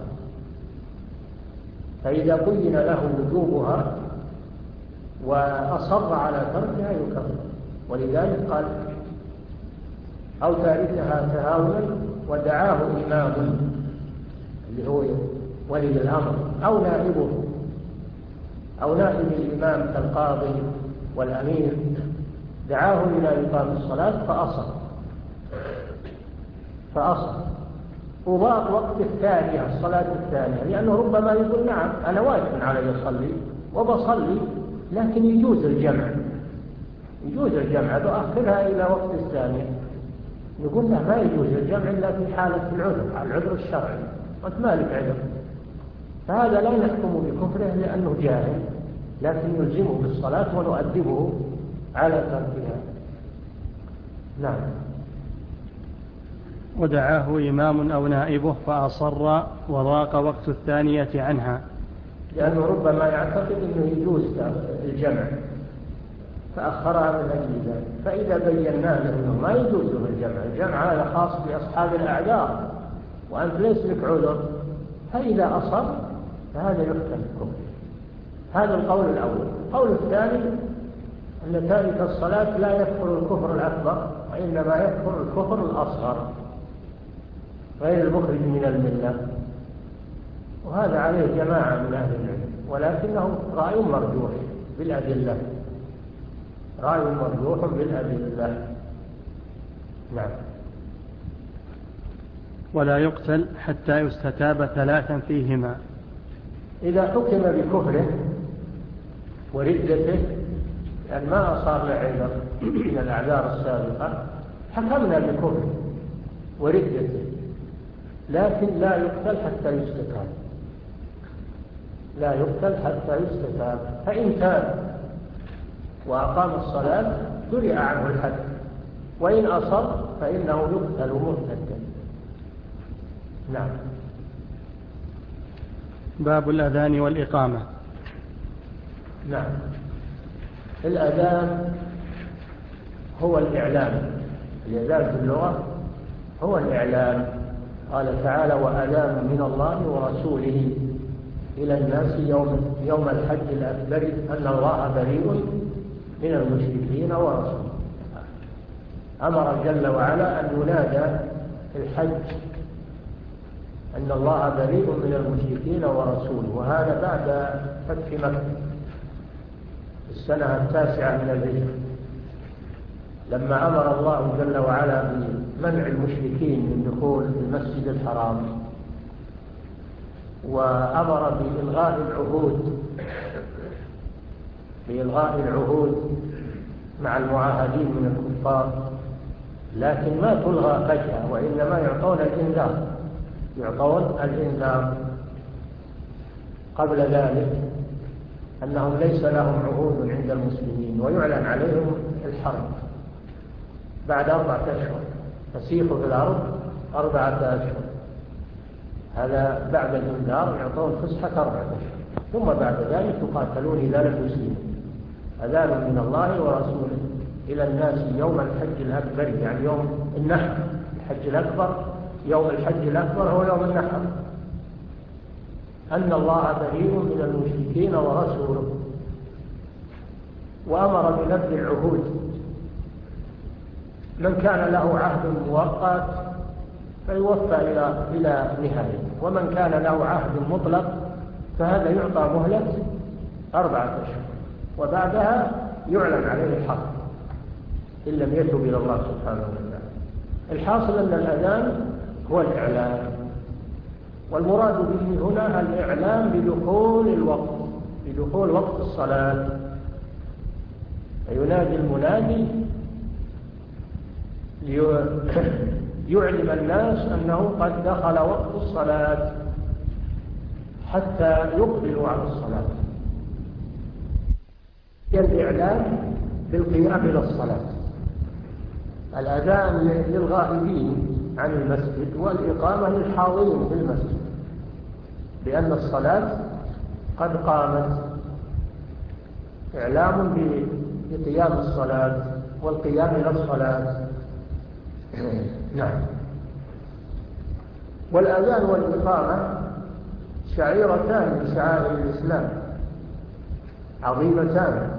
فإذا بين له وجوبها وأصر على تركها يكفر. ولذلك قال أو تاركها تهاونا ودعاه إمام اللي هو ولي الأمر أو نائبه أو نائب الإمام كالقاضي والأمير، دعاه إلى إقام الصلاة فأصر فأصر وضاق وقت الثانية، الصلاة الثانية، لأنه ربما يقول نعم أنا واجب علي أصلي وبصلي، لكن يجوز الجمع، يجوز الجمع بأخرها إلى وقت الثانية. يقول له ما يجوز الجمع إلا في حالة العذر، العذر الشرعي، وأنت مالك عذر، فهذا لا نحكم بكفره لأنه جاهل، لكن يلزمه بالصلاة ونؤدبه على تركها. نعم. ودعاه إمام أو نائبه فأصر وضاق وقت الثانية عنها، لأنه ربما يعتقد أنه يجوز الجمع فأخرها من أجل ذلك، فإذا بينا له أنه ما يجوز له الجمع، الجمع هذا خاص بأصحاب الأعذار وأنت ليس لك عذر، فإذا أصر فهذا يحكم الكفر. هذا القول الأول. القول الثاني أن تارك الصلاة لا يكفر الكفر الأكبر، وإنما يكفر الكفر الأصغر غير المخرج من الملة، وهذا عليه جماعة من أهل العلم، ولكنه رأي مرجوح بالأدلة، رأي مرجوح بالأدلة. نعم. ولا يقتل حتى يستتاب ثلاثا فيهما. إذا حكم بكفره وردته، لأن ما أصار لعذر من الأعذار السابقة، حكمنا بكفره وردته، لكن لا يقتل حتى يستتاب، لا يقتل حتى يستتاب. فإن تاب وأقام الصلاة درئ عنه الحد، وإن أصر فإنه يقتل مرتدا. نعم. باب الأذان والإقامة. نعم. الأذان هو الإعلام، الأذان في اللغة هو الإعلام. قال تعالى وأذان من الله ورسوله إلى الناس يوم, يوم الحج الأكبر أن الله بريء من المشركين ورسوله. أمر جل وعلا أن ينادى في الحج أن الله بريء من المشركين ورسوله، وهذا بعد فتح مكة السنة التاسعة من الهجرة، لما أمر الله جل وعلا بمنع المشركين من دخول المسجد الحرام، وأمر بإلغاء العهود بإلغاء العهود مع المعاهدين من الكفار، لكن ما تلغى فجأة، وإنما يعطون الإنذار يعطون الإنذار قبل ذلك أنهم ليس لهم عهود عند المسلمين ويعلن عليهم الحرب بعد أربعة أشهر، فسيحوا في الأرض أربعة أشهر. هذا بعد الإنذار يعطون فسحة أربعة أشهر، ثم بعد ذلك يقاتلون إذا لم يسلموا. أذان من الله ورسوله إلى الناس يوم الحج الأكبر، يعني يوم النحر. الحج الأكبر يوم الحج الأكبر هو يوم النحر، أن الله بريء من المشركين ورسوله، وأمر بنبذ العهود. من كان له عهد مؤقت فيوفى إلى إلى نهاية، ومن كان له عهد مطلق فهذا يعطى مهلة أربعة أشهر، وبعدها يعلن عليه الحرب إن لم يتب إلى الله سبحانه وتعالى. الحاصل أن الأذان هو الإعلام، والمراد به هنا الإعلام بدخول الوقت، بدخول وقت الصلاة. فينادي المنادي ليعلم الناس أنه قد دخل وقت الصلاة حتى يقبلوا على الصلاة. الإعلام بالقيام إلى الصلاة. الأذان للغائبين عن المسجد، والإقامة للحاضرين في المسجد، لأن الصلاة قد قامت. إعلام بقيام الصلاة والقيام إلى الصلاة. نعم. والأذان والإقامة شعيرتان من شعائر الإسلام عظيمتان.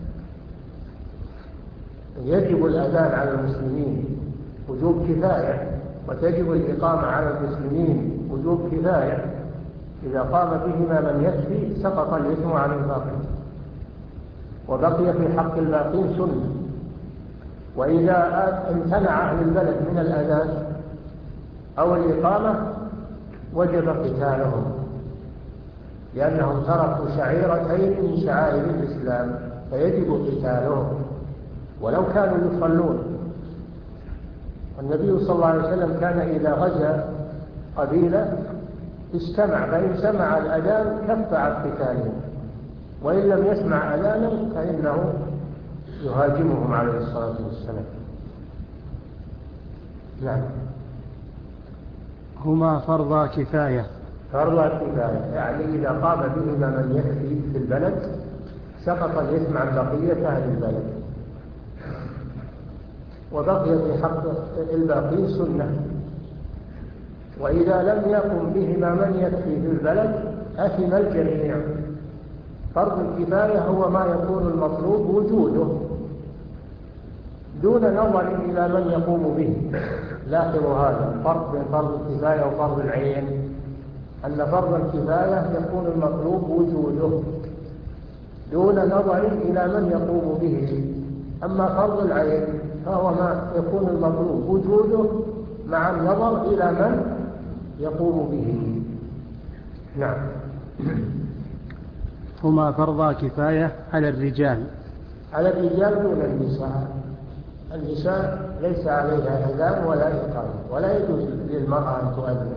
يجب الأذان على المسلمين وجوب كفاية، وتجب الإقامة على المسلمين وجوب كفاية. إذا قام بهما من يكفي سقط الإثم عن الباقين، وبقي في حق الباقين سنة. وإذا امتنع أهل البلد من الأذان أو الإقامة وجب قتالهم، لأنهم تركوا شعيرتين من شعائر الإسلام، فيجب قتالهم ولو كانوا يصلون. النبي صلى الله عليه وسلم كان إذا غزا قبيلة استمع، فإن سمع الأذان كف عن قتالهم، وإن لم يسمع أذانا فإنه يهاجمهم عليه الصلاة والسلام. نعم. هما فرض كفاية. فرض كفاية يعني إذا قام بهما من يكفي في البلد سقط الإثم عن بقية أهل البلد، وبقي في حق الباقي سنة. وإذا لم يقم بهما من يكفي في البلد أثم الجميع. فرض الكفاية هو ما يكون المطلوب وجوده دون نظر إلى من يقوم به. لاحظوا هذا الفرق بين فرض الكفاية وفرض العين، أن فرض الكفاية يكون المطلوب وجوده دون نظر إلى من يقوم به. أما فرض العين فهو ما يكون المطلوب وجوده مع النظر إلى من يقوم به. نعم. هما فرض كفاية على الرجال. على الرجال دون النساء. النساء ليس عليها أذان ولا إقامة، ولا يجوز للمرأة أن تؤذن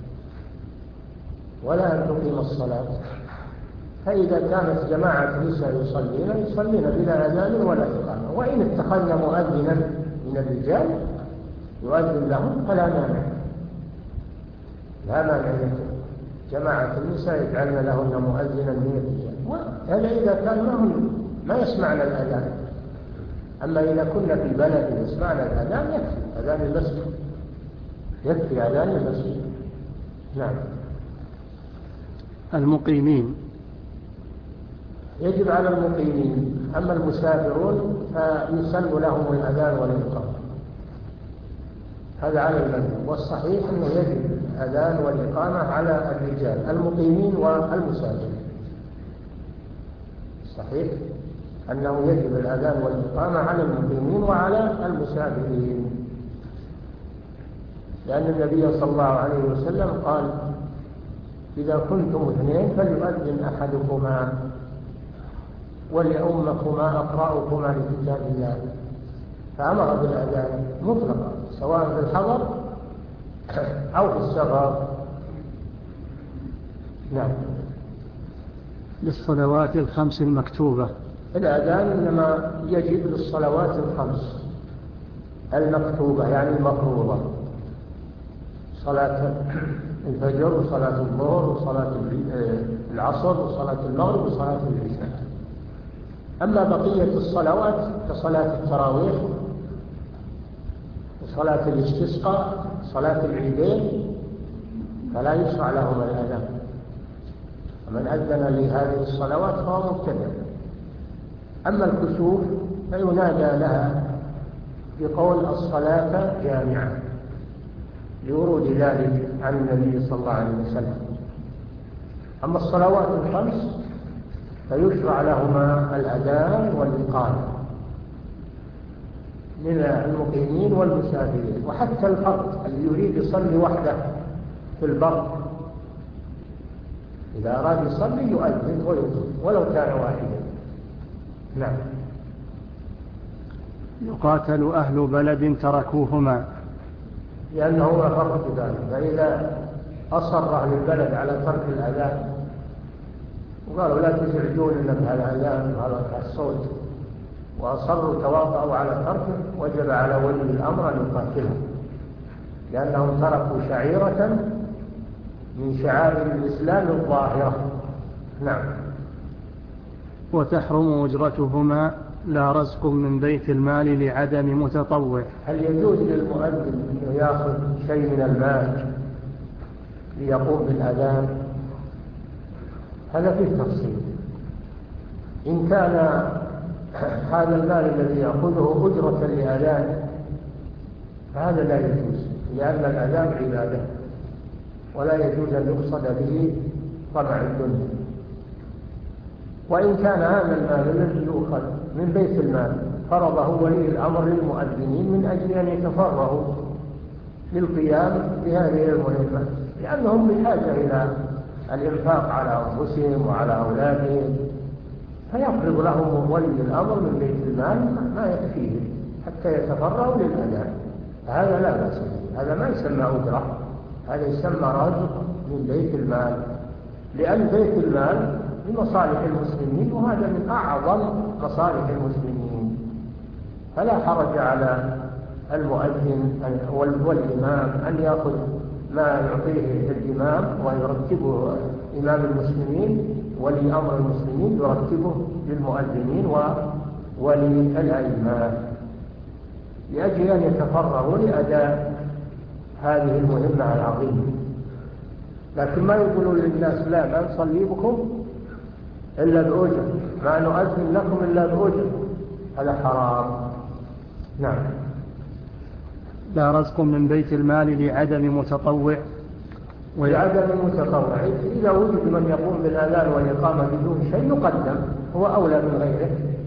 ولا أن تقيم الصلاة. فإذا كانت جماعة نساء يصلين يصلين بلا أذان ولا إقامة، وإن اتخذنا مؤذنا من الرجال يؤذن لهم فلا مانع، لا مانع. جماعة النساء يجعلن لهن مؤذنا من الرجال، وهذا إذا كان لهم ما يسمعنا الأذان. أما إذا كنا في بلد يسمعنا الأذان يكفي أذان المسجد، يكفي أذان المسجد. نعم. المقيمين. يجب على المقيمين. أما المسافرون فيسن لهم الأذان والإقامة، هذا على المذهب. والصحيح أنه يجب الأذان والإقامة على الرجال المقيمين والمسافرين. صحيح أنه يجب الأذان والإقامة على المقيمين وعلى المسافرين، لأن النبي صلى الله عليه وسلم قال: إذا كنتم اثنين فليؤذن أحدكما وليؤمكما أقرأكما لكتاب الله. فأمر بالأذان مطلقا سواء في الحضر أو في السفر. نعم. للصلوات الخمس المكتوبة. الأذان إنما يجب للصلوات الخمس المكتوبة يعني المفروضة، صلاة الفجر وصلاة الظهر وصلاة العصر وصلاة المغرب وصلاة العشاء. أما بقية الصلوات كصلاة التراويح وصلاة الاستسقاء صلاة العيدين فلا يشرع لهم الأذان، ومن أذن لهذه الصلوات فهو مبتدع. أما الكسوف فينادى لها بقول الصلاة جامعة لورود ذلك عن النبي صلى الله عليه وسلم. أما الصلوات الخمس فيشرع لهما الأذان والإقامة من المقيمين والمسافرين، وحتى الفرد اللي يريد يصلي وحده في البر إذا أراد يصلي يؤذن ويصلي ولو كان واحدا. نعم. يقاتل أهل بلد تركوهما لأنه هو فرق ذلك، فإذا أصر أهل البلد على ترك الأذان وقالوا لا تزعجوننا بهالأذان وهذا الصوت وأصروا تواطؤوا على تركه، وجب على ولي الأمر أن يقاتلهم، لأنهم تركوا شعيرة من شعائر الإسلام الظاهرة. نعم. وتحرم أجرتهما لا رزق من بيت المال لعدم متطوع. هل يجوز للمؤذن أن يأخذ شيء من المال ليقوم بالأذان؟ هذا فيه تفصيل. إن كان هذا المال الذي يأخذه أجرة لأذان فهذا لا يجوز، لأن الأذان عبادة ولا يجوز أن يقصد به طمع الدنيا. وإن كان هذا المال الذي يؤخذ من بيت المال فرضه ولي الأمر للمؤذنين من أجل أن يتفرغوا للقيام بهذه المهمة، لأنهم بحاجة إلى الإنفاق على أنفسهم وعلى أولادهم، فيفرض لهم ولي الأمر من بيت المال ما يكفيه حتى يتفرغوا للأذان، فهذا لا بأس به، هذا ما يسمى أجرة، هذا يسمى رزق من بيت المال، لأن بيت المال لمصالح المسلمين وهذا من أعظم مصالح المسلمين. فلا حرج على المؤذن والإمام أن يأخذ ما يعطيه الإمام ويرتبه إمام المسلمين ولي أمر المسلمين يرتبه للمؤذنين وولي الأئمة لأجل أن يتفرغوا لأداء هذه المهمة العظيمة. لكن ما يقولون للناس لا ما نصلي بكم إلا بأجر، ما نؤذن لكم إلا بأجر، هذا حرام. نعم. لا رزق من بيت المال لعدم متطوع. لعدم متطوع، إذا وجد من يقوم بالأذان والإقامة بدون شيء يقدم، هو أولى من غيره،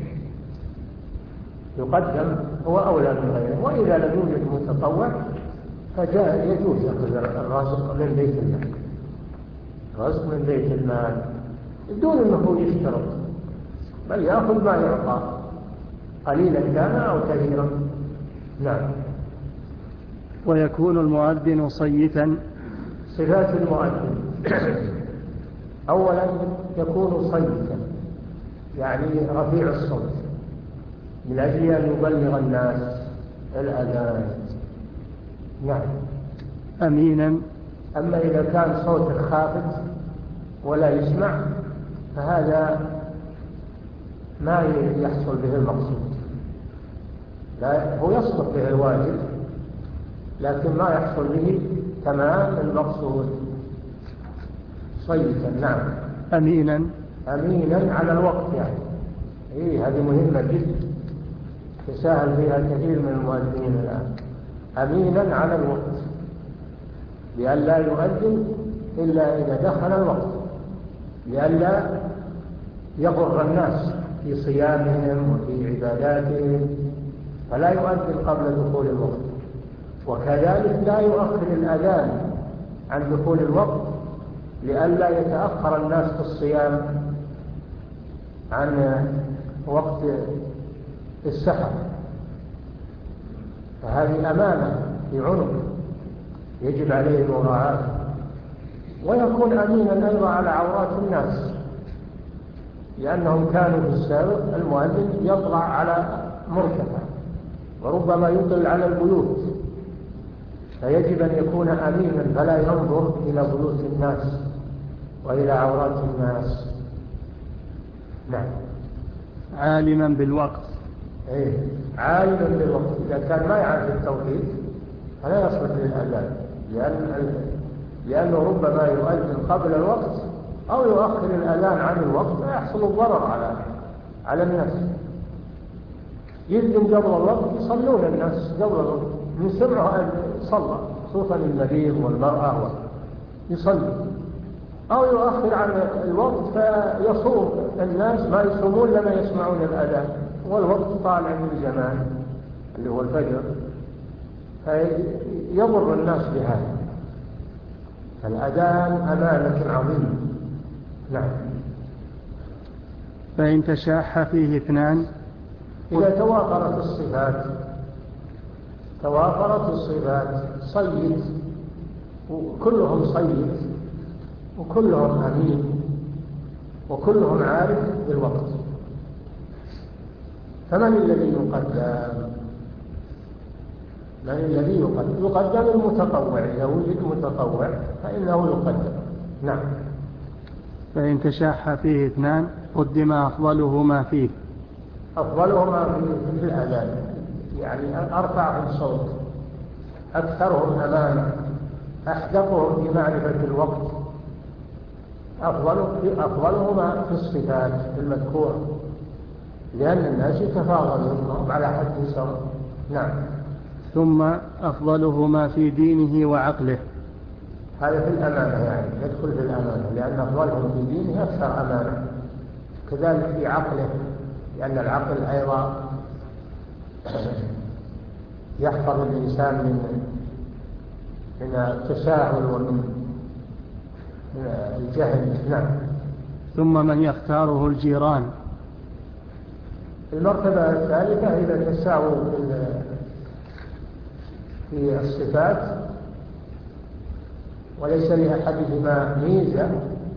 يقدم هو أولى من غيره. وإذا لم يوجد متطوع فجاء يجوز يأخذ الرزق من بيت المال، رزق من بيت المال بدون أنه يشترط، بل يأخذ ما يعطى قليلا كان أو كثيرا. نعم. ويكون المؤذن صيتا. صفات المؤذن: أولا يكون صيتا يعني رفيع الصوت من أجل أن يبلغ الناس الأذان. نعم. أمينا. أما إذا كان صوته خافت ولا يسمع فهذا ما يحصل به المقصود، لا هو يصلح به الواجب لكن ما يحصل به تمام المقصود. صيتا. نعم. أمينا. أمينا على الوقت يعني إيه، هذه مهمة جدا يساهل فيها كثير من المؤذنين الآن. أمينا على الوقت لئلا يؤذن إلا إذا دخل الوقت، لئلا يضر الناس في صيامهم وفي عباداتهم، فلا يؤذن قبل دخول الوقت. وكذلك لا يؤخر الأذان عن دخول الوقت لئلا يتأخر الناس في الصيام عن وقت السحر، فهذه أمانة في عنق يجب عليه مراعاة. ويكون أمينا أيضا على عورات الناس، لأنهم كانوا في السابق المؤذن يطلع على مرتفع وربما يطل على البيوت، فيجب أن يكون أمينا فلا ينظر إلى بيوت الناس وإلى عورات الناس. نعم. عالما بالوقت. إيه عالما بالوقت. إذا كان ما يعرف التوحيد فلا يصلح للأذان، لأن لأنه ربما يؤذن قبل الوقت أو يؤخر الأذان عن الوقت فيحصل الضرر على على الناس. يؤذن قبل الوقت يصلون الناس قبل الوقت، من سمعه أن صلى، خصوصا المريض والمرأة يصلي، أو يؤخر عن الوقت فيصوم الناس ما يصومون لما يسمعون الأذان والوقت طالع من الزمان اللي هو الفجر، فيضر الناس بهذا. الأذان أمانة عظيمة. نعم. فإن تشاح فيه اثنان، إذا توافرت الصفات توافرت الصفات صيد، وكلهم صيد وكلهم أمين وكلهم عارف بالوقت، فمن الذي يقدم؟ من الذي يقدم؟ يقدم المتطوع، إذا وجد متطوع فإنه يقدم. نعم. فإن تشاح فيه اثنان قدم أفضلهما فيه. أفضلهما في الأذان يعني أرفعهم صوت، أكثرهم أماما، أحدقهم في معرفة الوقت، أفضلهما في الصفات المذكورة، لأن الناس يتفاضلون على حد سواء. نعم. ثم أفضلهما في دينه وعقله. هذا في الأمانة، يعني يدخل في الأمانة، لأن أفضلهم في دينه أكثر أمانة، كذلك في عقله، لأن العقل أيضا يحفظ الإنسان من من التساهل ومن الجهل. نعم. ثم من يختاره الجيران. المرتبة الثالثة إذا تساووا في الصفات وليس لأحدهما ميزة،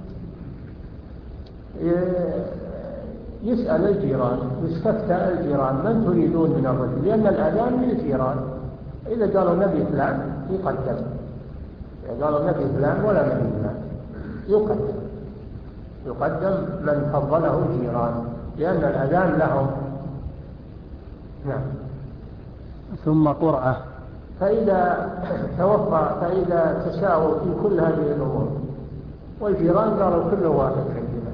يسأل الجيران، يستفتى الجيران من تريدون من الرجل، لأن الأذان للجيران. إذا قالوا نبي فلان يقدم، إذا قالوا نبي فلان ولا نبي فلان يقدم يقدم من فضله الجيران، لأن الأذان لهم. نعم. ثم قرعة. فإذا توفى فإذا تساووا في كل هذه الأمور والجيران قالوا كل واحد عندنا،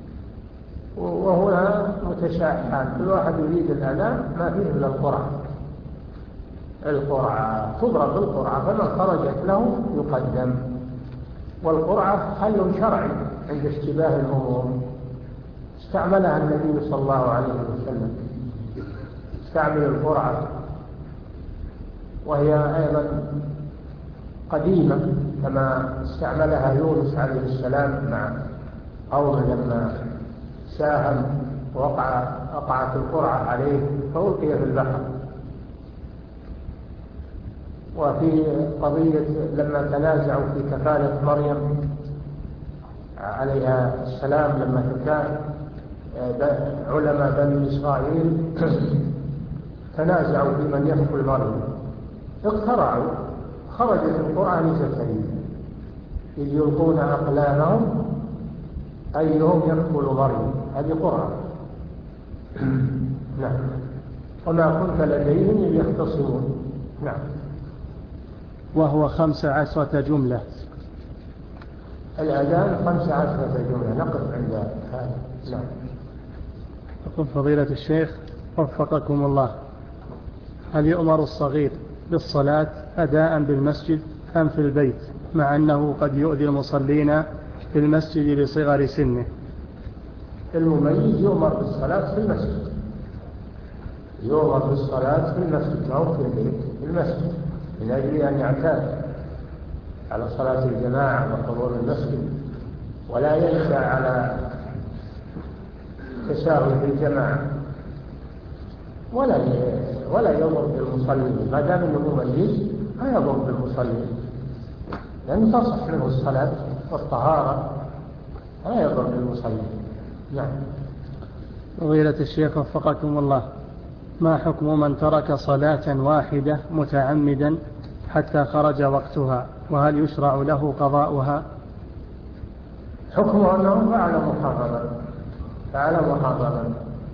وهنا متشاحان، كل واحد يريد الأذان، ما فيه إلا القرعة. القرعة تضرب القرعة، فمن خرجت له يقدم. والقرعة حل شرعي عند اشتباه الأمور، استعملها النبي صلى الله عليه وسلم، استعمل القرعة، وهي أيضا قديمة كما استعملها يونس عليه السلام مع قومه لما ساهم وقع وقعت القرعة عليه فألقي في البحر. وفي قضية لما تنازعوا في كفالة مريم عليها السلام، لما كان علماء بني إسرائيل تنازعوا في من يكفل مريم، اقترعوا، خرجت القرعة لزكريا إذ يلقون أقلامهم أيهم يكفل مريم، هذه قرعة. نعم. وما كنت لديهم إذ يختصمون. نعم. وهو خمس عشرة جملة. الأذان خمس عشرة جملة. نقف عند هذا. نعم. يقول فضيلة الشيخ وفقكم الله، هل يؤمر الصغير بالصلاة أداء بالمسجد أم في البيت، مع أنه قد يؤذي المصلين في المسجد لصغر سنه؟ المميز يؤمر بالصلاة في المسجد، يؤمر بالصلاة في المسجد أو في البيت. في المسجد من أجل أن يعتاد على صلاة الجماعة وحضور المسجد، ولا ينسى على تساهل في الجماعة، ولا ولا يضر بالمصلين، ما دام انه مميز لا يضر بالمصلين، لأن تصح له الصلاة والطهارة، لا يضر بالمصلين. نعم. فضيلة الشيخ وفقكم الله، ما حكم من ترك صلاة واحدة متعمدا حتى خرج وقتها، وهل يشرع له قضاؤها؟ حكمه أنه فعل محرما فعل محرما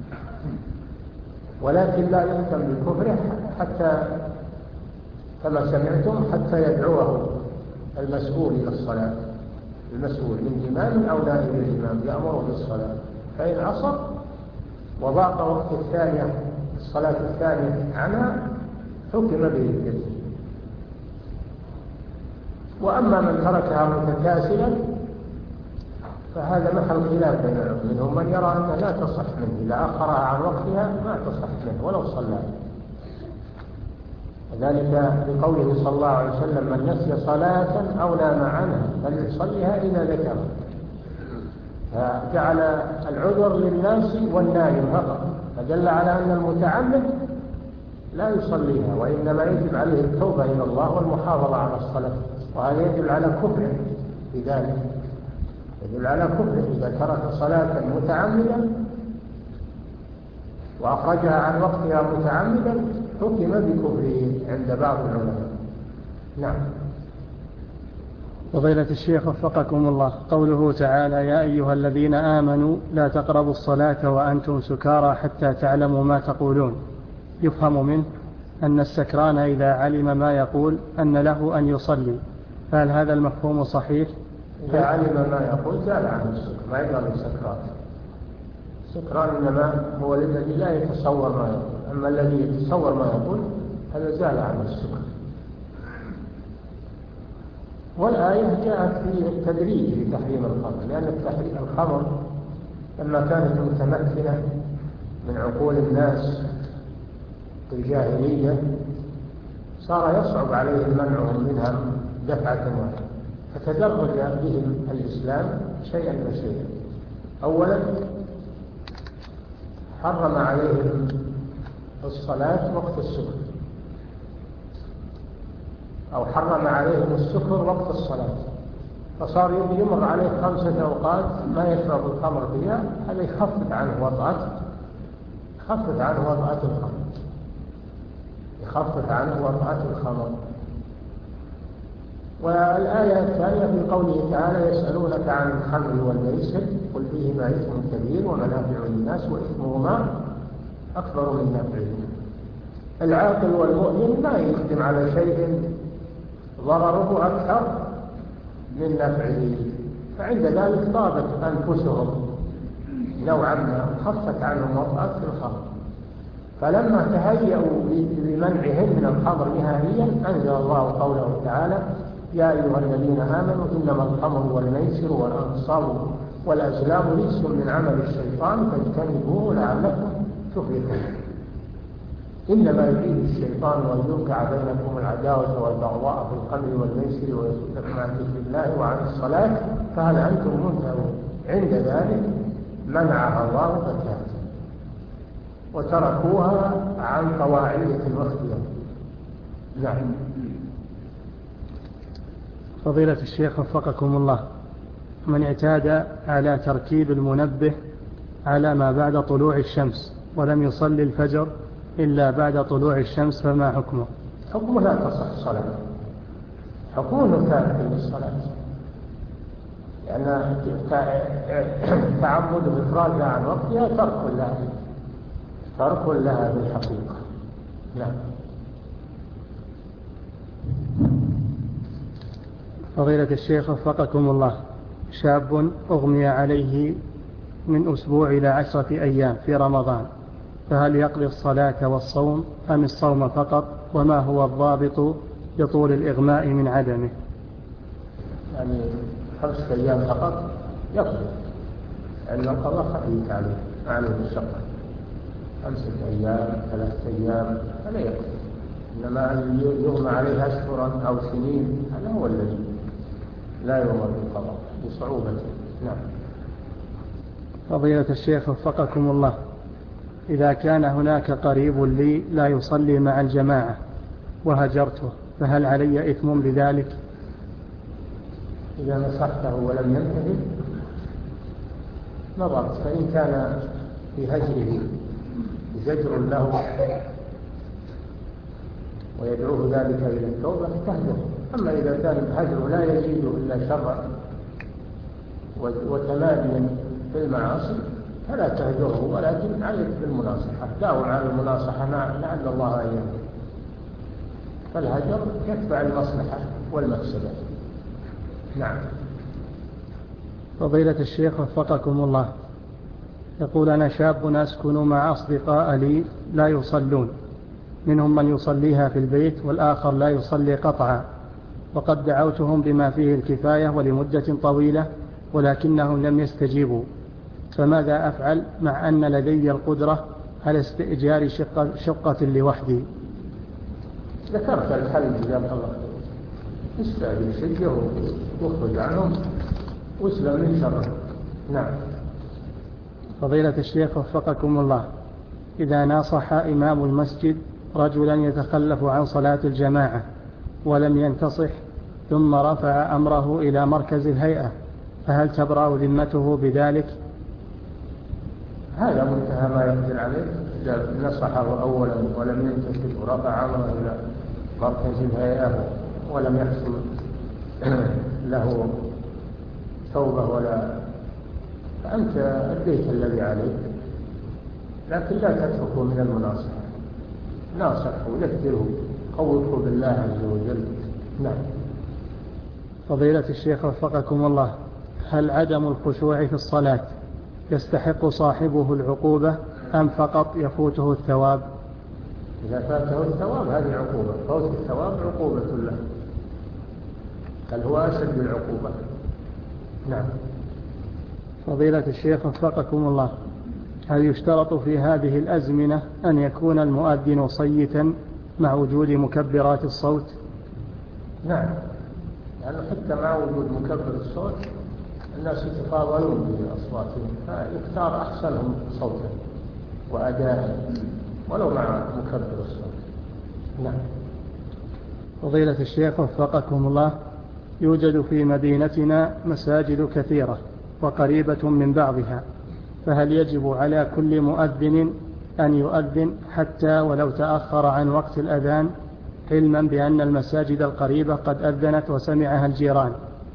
ولكن لا يحكم بالكفر حتى كما سمعتم حتى يدعوه المسؤول إلى الصلاة، المسؤول من إمام أو نائب الإمام يأمره بالصلاة، فإن عصر وضاق وقت الثانية الصلاة الثانية عنها حكم به الكفر. وأما من تركها متكاسلا فهذا محل خلاف بين العلماء، منهم من يرى أنها لا تصح منه، إذا أخرها عن وقتها ما تصح منه ولو صلى، وذلك بقوله صلى الله عليه وسلم: من نسي صلاة أو نام عنها فليصليها إذا ذكرها. فجعل العذر للناس والنائم فقط، فدل على أن المتعمد لا يصليها، وإنما يجب عليه التوبة إلى الله والمحافظة على الصلاة، وهذا يدل على كفر بذلك، يدل على كفر إذا ترك صلاة متعمدا وأخرجها عن وقتها متعمدا حكم بكفره عند بعض العلماء. نعم. فضيلة الشيخ وفقكم الله، قوله تعالى: يا أيها الذين آمنوا لا تقربوا الصلاة وأنتم سكارى حتى تعلموا ما تقولون، يفهم منه أن السكران إذا علم ما يقول أن له أن يصلي، فهل هذا المفهوم صحيح؟ إذا علم ما يقول زال عنه السكر، ما يقال السكران. السكران إنما هو الذي لا يتصور ما يقول، أما الذي يتصور ما يقول هذا زال عنه السكر. والآية جاءت في التدريج لتحريم الخمر، لأن الخمر لما كانت متمكنة من عقول الناس في الجاهلية صار يصعب عليهم منعهم منها دفعة واحدة، فتدرج بهم الإسلام شيئا فشيئا. أولا حرم عليهم الصلاة وقت السكر، أو حرم عليهم السكر وقت الصلاة، فصار يمر عليه خمسة أوقات ما يشرب الخمر فيها، هذا يخفف عنه وضعة يخفف عنه وضعة الخمر يخفف عنه وضعة الخمر. والآية الثانية في قوله تعالى: يسألونك عن الخمر والميسر قل فيهما إثم كبير ومنافع للناس وإثمهما أكبر من نفعهما. العاقل والمؤمن ما يقدم على شيء ضرره أكثر من نفعه، فعند ذلك طابت أنفسهم نوعا ما، خفت عنهم وضعت الخمر، فلما تهيأوا لمنعهم من الخمر نهائيا أنزل الله قوله تعالى: يا أيها الذين آمنوا إنما الخمر والميسر والأنصاب والأزلام رجس من عمل الشيطان فاجتنبوه لعلكم تفلحون. إنما يريد الشيطان أن يوقع بينكم العداوة والبغضاء في الخمر والميسر ويصدكم عن ذكر الله وعن الصلاة فهل أنتم منتهون. عند ذلك منعها الله بتاتا وتركوها عن قواعدة واختيار. نعم. فضيلة الشيخ وفقكم الله، من اعتاد على تركيب المنبه على ما بعد طلوع الشمس ولم يصلي الفجر إلا بعد طلوع الشمس فما حكمه؟ حكمه لا تصح صلاة، حكمه تارك للصلاة، لأن تعمد بإفرادها عن وقتها ترك لها ترك لها بالحقيقة. نعم. فضيلة الشيخ وفقكم الله، شاب أغمي عليه من أسبوع إلى عشرة أيام في رمضان، فهل يقضي الصلاة والصوم أم الصوم فقط؟ وما هو الضابط لطول الإغماء من عدمه؟ يعني خمسة أيام فقط يقضي، لأن القضاء خفيف عليه عليه الشقة، خمسة أيام ثلاثة أيام هذا يقضي، إنما يغمى عليه أشهرا أو سنين هذا هو الذي لا يغمى بالقضاء بصعوبته. نعم. فضيلة الشيخ وفقكم الله، إذا كان هناك قريب لي لا يصلي مع الجماعة وهجرته فهل علي إثم بذلك؟ إذا نصحته ولم ينتهي نظرت، فإن كان في هجره زجر له ويدعوه ذلك إلى التوبة تهجر. أما إذا كان الهجر لا يزيد إلا شرا وتماديا في المعاصي فلا تهجره، ولكن عليك بالمناصحة، داوم على المناصحة لعل الله أن يهديه. فالهجر يتبع المصلحة والمفسدة. نعم. فضيلة الشيخ وفقكم الله، يقول: أنا شاب أسكن مع أصدقاء لي لا يصلون، منهم من يصليها في البيت والآخر لا يصلي قطعا، وقد دعوتهم بما فيه الكفاية ولمدة طويلة ولكنهم لم يستجيبوا، فماذا أفعل مع أن لدي القدرة على استئجار شقة, شقة لوحدي؟ ذكرت الحل جزاك الله خير، استأجر شقة واخرج عنهم واسلم من شره. نعم. فضيلة الشيخ وفقكم الله، إذا ناصح إمام المسجد رجلا يتخلف عن صلاة الجماعة ولم ينتصح ثم رفع أمره إلى مركز الهيئة، فهل تبرأ ذمته بذلك؟ هذا منتهى ما يقدر عليه. إذا نصحه أولا ولم ينتصح ورفع أمره إلى مركز الهيئة ولم يحصل له توبة ولا، فأنت أديت الذي عليك، لكن لا تتركه من المناصحة. ناصحه وذكره خوفه بالله عز وجل. نعم. فضيلة الشيخ وفقكم الله، هل عدم الخشوع في الصلاة يستحق صاحبه العقوبة أم فقط يفوته الثواب؟ إذا فاته الثواب هذه عقوبة، فوت الثواب عقوبة له، بل هو أشد العقوبة. نعم. فضيلة الشيخ وفقكم الله، هل يشترط في هذه الأزمنة أن يكون المؤذن صيتا مع وجود مكبرات الصوت؟ نعم، لأنه يعني حتى مع وجود مكبر الصوت الناس يتفاضلون بأصواتهم، فيختار أحسنهم صوتا وأداء ولو مع مكبر الصوت. نعم. فضيلة الشيخ وفقكم الله، يوجد في مدينتنا مساجد كثيرة وقريبة من بعضها، فهل يجب على كل مؤذن أن يؤذن حتى ولو تأخر عن وقت الأذان، علما بأن المساجد القريبة قد أذنت وسمعها الجيران؟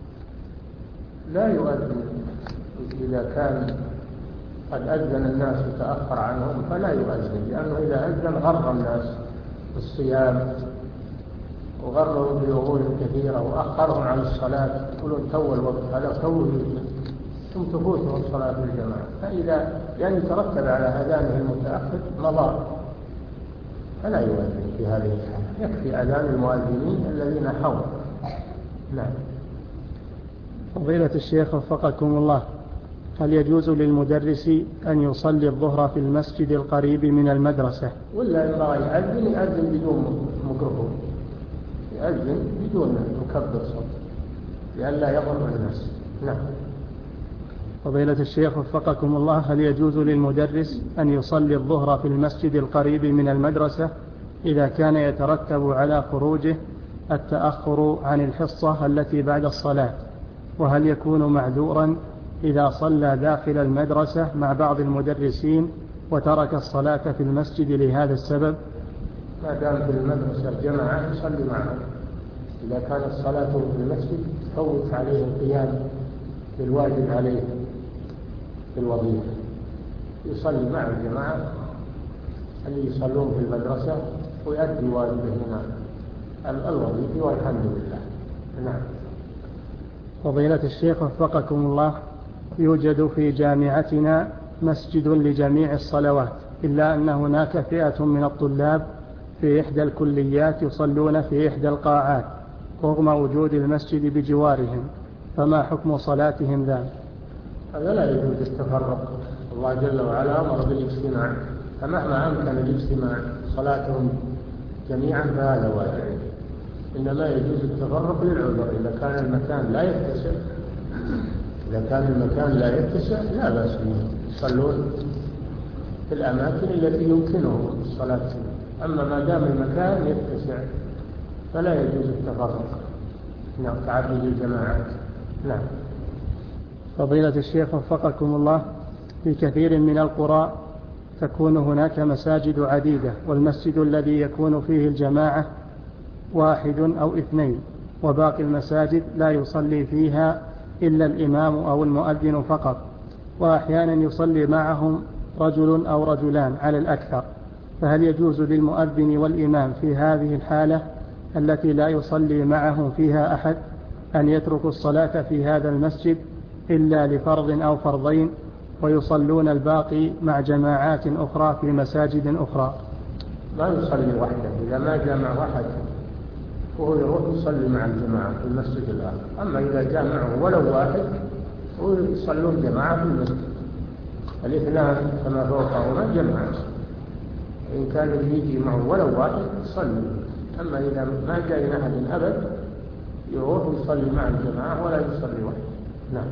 لا يؤذن إذا كان قد أذن الناس وتأخر عنهم، فلا يؤذن، لأنه إذا أذن غر الناس بالصيام وغرهم بأمور كثيرة وأخرهم عن الصلاة، يقولون تو الوقت هذا تو ثم تفوتهم صلاة الجماعة، فإذا يعني ترتب على أذانه المتأخر مضار، فلا يؤذن في هذه الحالة، يكفي أذان المؤذنين الذين حضروا. نعم. فضيلة الشيخ وفقكم الله، هل يجوز للمدرس أن يصلي الظهر في المسجد القريب من المدرسة؟ ولا إن بغى يأذن يأذن بدون ميكروفون، يأذن بدون مكبر صوت لئلا يضر الناس. نعم. فضيلة الشيخ وفقكم الله، هل يجوز للمدرس أن يصلي الظهر في المسجد القريب من المدرسة إذا كان يترتب على خروجه التأخر عن الحصة التي بعد الصلاة؟ وهل يكون معذورا إذا صلى داخل المدرسة مع بعض المدرسين وترك الصلاة في المسجد لهذا السبب؟ ما دام في المدرسة جماعة يصلي معهم، إذا كانت الصلاة في المسجد تفوت عليه القيام بالواجب عليه في الوظيفة، يصلي مع الجماعة اللي يصلون في المدرسة ويؤدي واجبه هنا الوظيفة، والحمد لله. نعم. فضيلة الشيخ وفقكم الله، يوجد في جامعتنا مسجد لجميع الصلوات، إلا أن هناك فئة من الطلاب في إحدى الكليات يصلون في إحدى القاعات رغم وجود المسجد بجوارهم، فما حكم صلاتهم ذلك؟ هذا لا يجوز التفرق، الله جل وعلا أمر بالاجتماع، فمهما أمكن الاجتماع صلاتهم جميعا فهذا واجب، إنما يجوز التفرق للعذر، إذا كان المكان لا يتسع إذا كان المكان لا يتسع لا بأس بهم يصلون في الأماكن التي يمكنهم الصلاة فيها، أما ما دام المكان يتسع فلا يجوز التفرق. نعم. تعدد الجماعات. نعم. فضيلة الشيخ وفقكم الله، في كثير من القرى تكون هناك مساجد عديدة، والمسجد الذي يكون فيه الجماعة واحد أو اثنين، وباقي المساجد لا يصلي فيها إلا الإمام أو المؤذن فقط، وأحيانا يصلي معهم رجل أو رجلان على الأكثر، فهل يجوز للمؤذن والإمام في هذه الحالة التي لا يصلي معهم فيها أحد أن يتركوا الصلاة في هذا المسجد إلا لفرض أو فرضين، ويصلون الباقي مع جماعات أخرى في مساجد أخرى؟ ما يصلي وحده، إذا ما جمع واحد وهو يروح يصلي مع الجماعة في المسجد الآخر. أما إذا جمعه ولو واحد ويصلون جماعة في المسجد، الاثنان كما فوقهما جماعة، إن كان يجي معه ولو واحد يصلي. أما إذا ما جاء أحد أبد يروح يصلي مع الجماعة ولا يصلي وحده. نعم.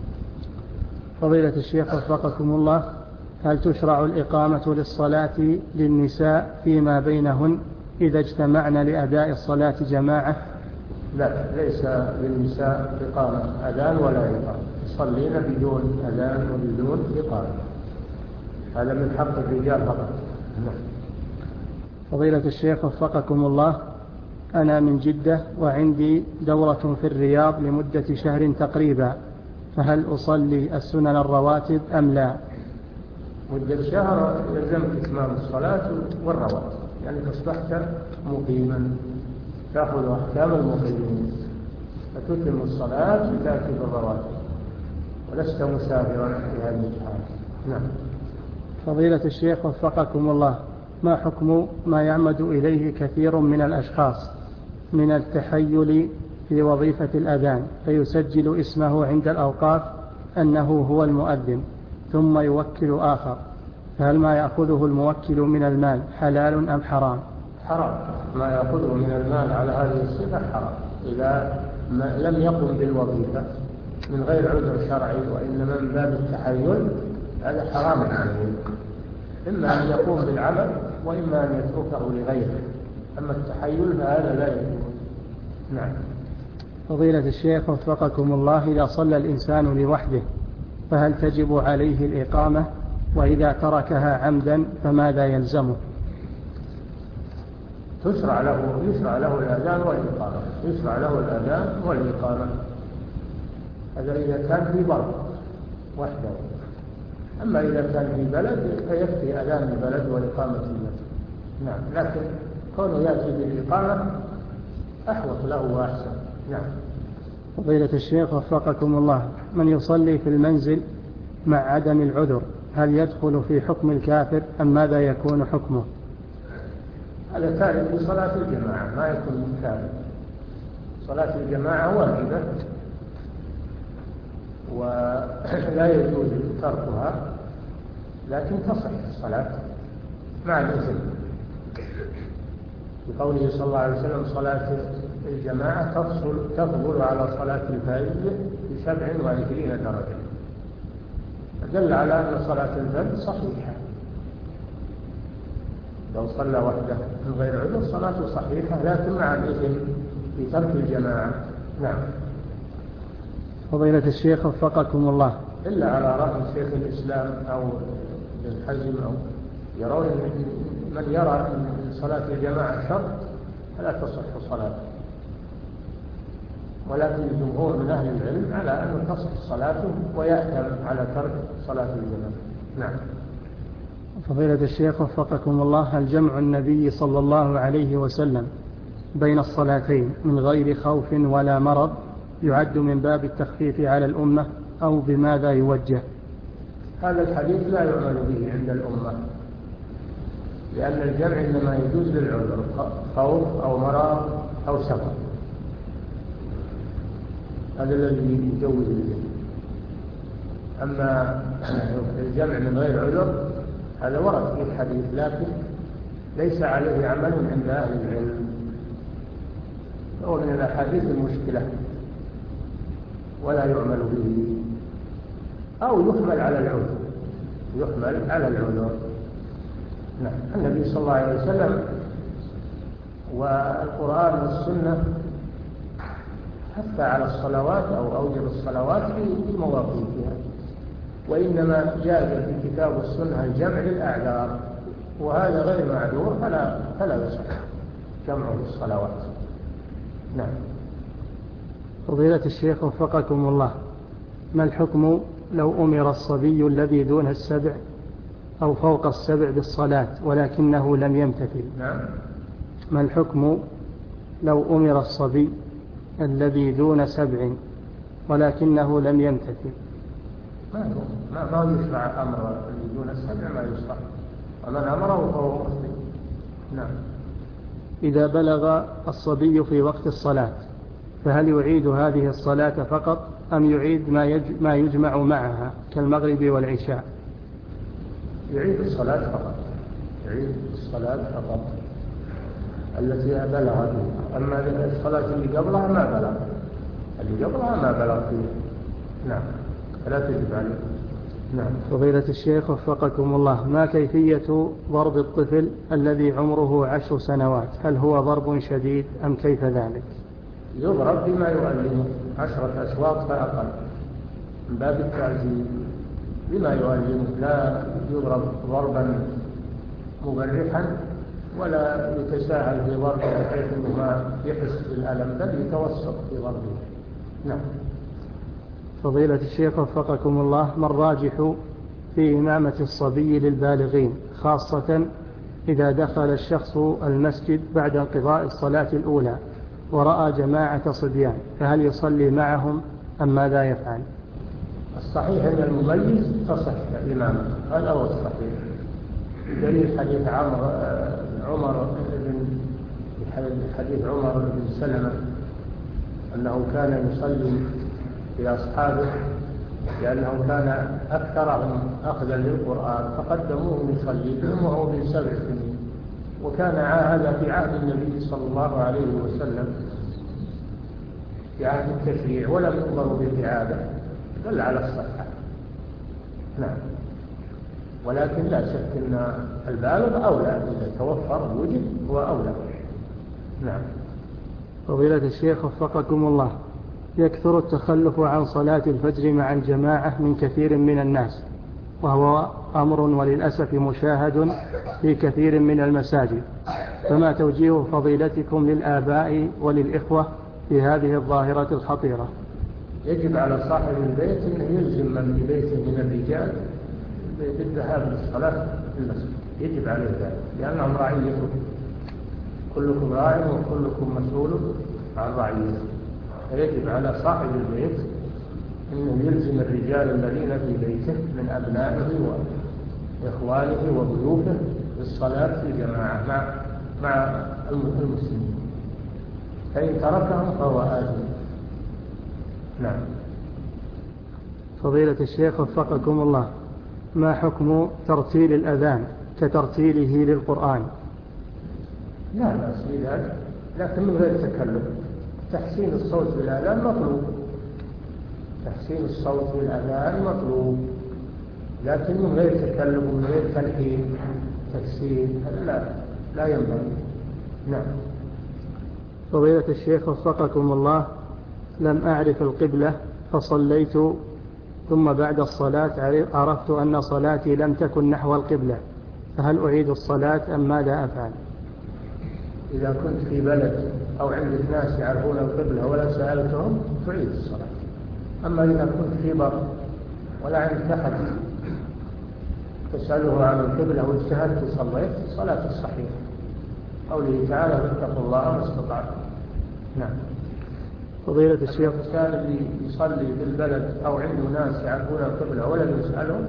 فضيلة الشيخ وفقكم الله، هل تشرع الإقامة للصلاة للنساء فيما بينهن إذا اجتمعن لأداء الصلاة جماعة؟ لا، ليس للنساء إقامة أذان ولا إقامة، يصلين بدون أذان وبدون إقامة، هذا من حق الرجال فقط. نعم. فضيلة الشيخ وفقكم الله، أنا من جدة وعندي دورة في الرياض لمدة شهر تقريبا، فهل أصلي السنن الرواتب أم لا؟ مدة شهر يلزمك إتمام الصلاة والرواتب، يعني أصبحت مقيما تأخذ أحكام المقيمين، فتتم الصلاة وتأتي بالرواتب، ولست مسافرا في هذه الحالة. نعم. فضيلة الشيخ وفقكم الله، ما حكم ما يعمد إليه كثير من الأشخاص من التحيل في وظيفة الأذان، فيسجل اسمه عند الأوقاف أنه هو المؤذن ثم يوكل آخر، فهل ما يأخذه الموكل من المال حلال أم حرام؟ حرام، ما يأخذه من المال على هذه الصفة حرام، إذا لم يقم بالوظيفة من غير عذر شرعي وإنما من باب التحيل، هذا حرام عليه، إما أن يقوم بالعمل وإما أن يتركه لغيره، أما التحيل فهذا لا يجوز. نعم. فضيلة الشيخ وفقكم الله، إذا صلى الإنسان لوحده فهل تجب عليه الإقامة؟ وإذا تركها عمدا فماذا يلزمه؟ تشرع له يشرع له الأذان والإقامة، يشرع له الأذان والإقامة، هذا إذا كان في بلد وحده. أما إذا كان في بلد فيكفي أذان البلد وإقامة المسجد. نعم، لكن كونه يأتي بالإقامة أحوط له وأحسن. نعم. فضيلة الشيخ وفقكم الله، من يصلي في المنزل مع عدم العذر هل يدخل في حكم الكافر أم ماذا يكون حكمه؟ هذا تارك لصلاة الجماعة، ما يكون كافر. صلاة الجماعة واجبة ولا يجوز تركها، لكن تصح الصلاة مع الإثم، بقوله صلى الله عليه وسلم: صلاة الجماعة تفضل تفضل على صلاة الفرد بسبع وعشرين درجة، دل على أن صلاة الفرد صحيحة، لو صلى وحده من غير عذر صلاته صحيحة، لكن مع الإثم في ترك الجماعة. نعم. فضيلة الشيخ وفقكم الله، إلا على رأي شيخ الإسلام أو ابن حزم، أو يرون من يرى أن صلاة الجماعة شرط فلا تصح صلاته، ولكن الجمهور من أهل العلم على أن تصح صلاته ويأثم على ترك صلاة الجماعة. نعم. فضيلة الشيخ وفقكم الله، هل جمع النبي صلى الله عليه وسلم بين الصلاتين من غير خوف ولا مرض يعد من باب التخفيف على الأمة أو بماذا يوجه؟ هذا الحديث لا يعمل به عند الأمة، لأن الجمع إنما يجوز للعذر، خوف أو مرض أو سفر، هذا الذي يجوز الجمع. أما الجمع من غير عذر هذا ورد في الحديث، لكن ليس عليه عمل عند أهل العلم، هو من الأحاديث المشكلة ولا يعمل به، أو يحمل على العذر، يحمل على العذر. نعم. النبي صلى الله عليه وسلم والقرآن والسنة حتى على الصلوات أو أوجب الصلوات في مواقيتها، وإنما جاء في الكتاب والسنة الجمع للأعذار، وهذا غير معذور فلا فلا يصح جمعه الصلوات. نعم. فضيلة الشيخ وفقكم الله، ما الحكم لو أمر الصبي الذي دون السبع أو فوق السبع بالصلاة ولكنه لم يمتثل؟ نعم. ما الحكم لو أمر الصبي الذي دون سبع ولكنه لم يمتثل؟ ما ما ما يشرع أمر الذي دون السبع، ما يشرع، ومن أمره فهو مخطئ. نعم. إذا بلغ الصبي في وقت الصلاة فهل يعيد هذه الصلاة فقط أم يعيد ما ما يجمع معها كالمغرب والعشاء؟ يعيد الصلاة فقط، يعيد الصلاة فقط التي بلغ فيها، أما الصلاة اللي قبلها ما بلغ، اللي قبلها ما بلغ فيها. نعم، فلا تجب عليه. نعم. فضيلة الشيخ وفقكم الله، ما كيفية ضرب الطفل الذي عمره عشر سنوات؟ هل هو ضرب شديد أم كيف ذلك؟ يضرب بما يؤلمه، عشرة أشواط فأقل، من باب التعزيز بما يؤلمه، لا يضرب ضربا مبرحا ولا يتساهل في ضربه بحيث انه ما يحس بالألم، بل يتوسط في ضربه. نعم. فضيلة الشيخ وفقكم الله، ما الراجح في إمامة الصبي للبالغين، خاصة إذا دخل الشخص المسجد بعد انقضاء الصلاة الأولى ورأى جماعة صبيان، فهل يصلي معهم أم ماذا يفعل؟ الصحيح أن المميز تصح إمامه، هذا هو الصحيح، دليل حديث عمر عمر بن حديث عمر بن سلمة أنه كان يصلي بأصحابه لأنه كان أكثرهم أخذا للقرآن، فقدموه يصلي بهم وهو من سبع سنين، وكان هذا في عهد النبي صلى الله عليه وسلم، في عهد التشريع، ولم يؤمروا بالإعادة، دل على الصحة. نعم. ولكن لا شك أن البالغ أولى، إذا توفر وجد هو أولى. نعم. فضيلة الشيخ وفقكم الله، يكثر التخلف عن صلاة الفجر مع الجماعة من كثير من الناس، وهو أمر وللأسف مشاهد في كثير من المساجد، فما توجيه فضيلتكم للآباء وللإخوة في هذه الظاهرة الخطيرة؟ يجب على صاحب البيت أنه يلزم من في بيته من الرجال بالذهاب للصلاة في المسجد، يجب عليه ذلك، لأنهم رعيته، كلكم راع وكلكم مسؤول عن رعيته، فيجب على صاحب البيت أنه يلزم الرجال الذين في بيته من أبنائه وإخوانه وضيوفه بالصلاة في جماعة مع مع المسلمين، فإن تركهم فهو آثم. نعم. فضيلة الشيخ وفقكم الله، ما حكم ترتيل الأذان كترتيله للقرآن؟ لا بأس بذلك، لكن من غير تكلف. تحسين الصوت بالأذان مطلوب، تحسين الصوت بالأذان مطلوب، لكن من غير تكلف ومن غير تلحين تفسير، لا لا ينبغي. نعم. فضيلة الشيخ وفقكم الله، لم أعرف القبلة فصليت، ثم بعد الصلاة عرفت أن صلاتي لم تكن نحو القبلة، فهل أعيد الصلاة أم ماذا أفعل؟ إذا كنت في بلد أو عندك ناس يعرفون القبلة ولا سألتهم تعيد الصلاة. أما إذا كنت في بر ولا عندك أحد تسأله عن القبلة واجتهدت وصليت، صلاة الصحيح، قوله تعالى فاتقوا الله ما استطعتم. نعم. فضيلة الشيخ، الإنسان اللي يصلي في البلد أو عنده ناس يعرفون القبلة ولم يسألهم،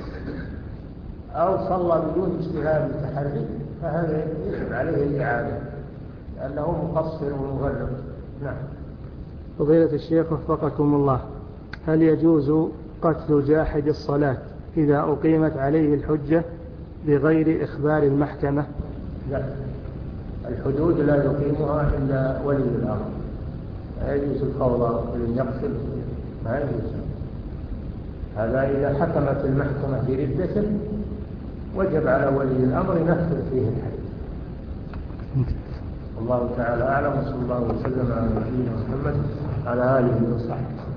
أو صلى بدون اجتهاد وتحري، فهذا يجب عليه الإعادة لأنه مقصر ومغرب. نعم. فضيلة الشيخ وفقكم الله، هل يجوز قتل جاحد الصلاة إذا أقيمت عليه الحجة بغير إخبار المحكمة؟ لا، الحدود لا يقيمها إلا ولي الأمر، لا يجوز الفوضى ولن يقتل، ما يجوز هذا. إذا حكمت المحكمة بردة وجب على ولي الأمر ينفذ فيه الحد. الله تعالى أعلم، وصلى الله وسلم على نبينا محمد على آله وصحبه.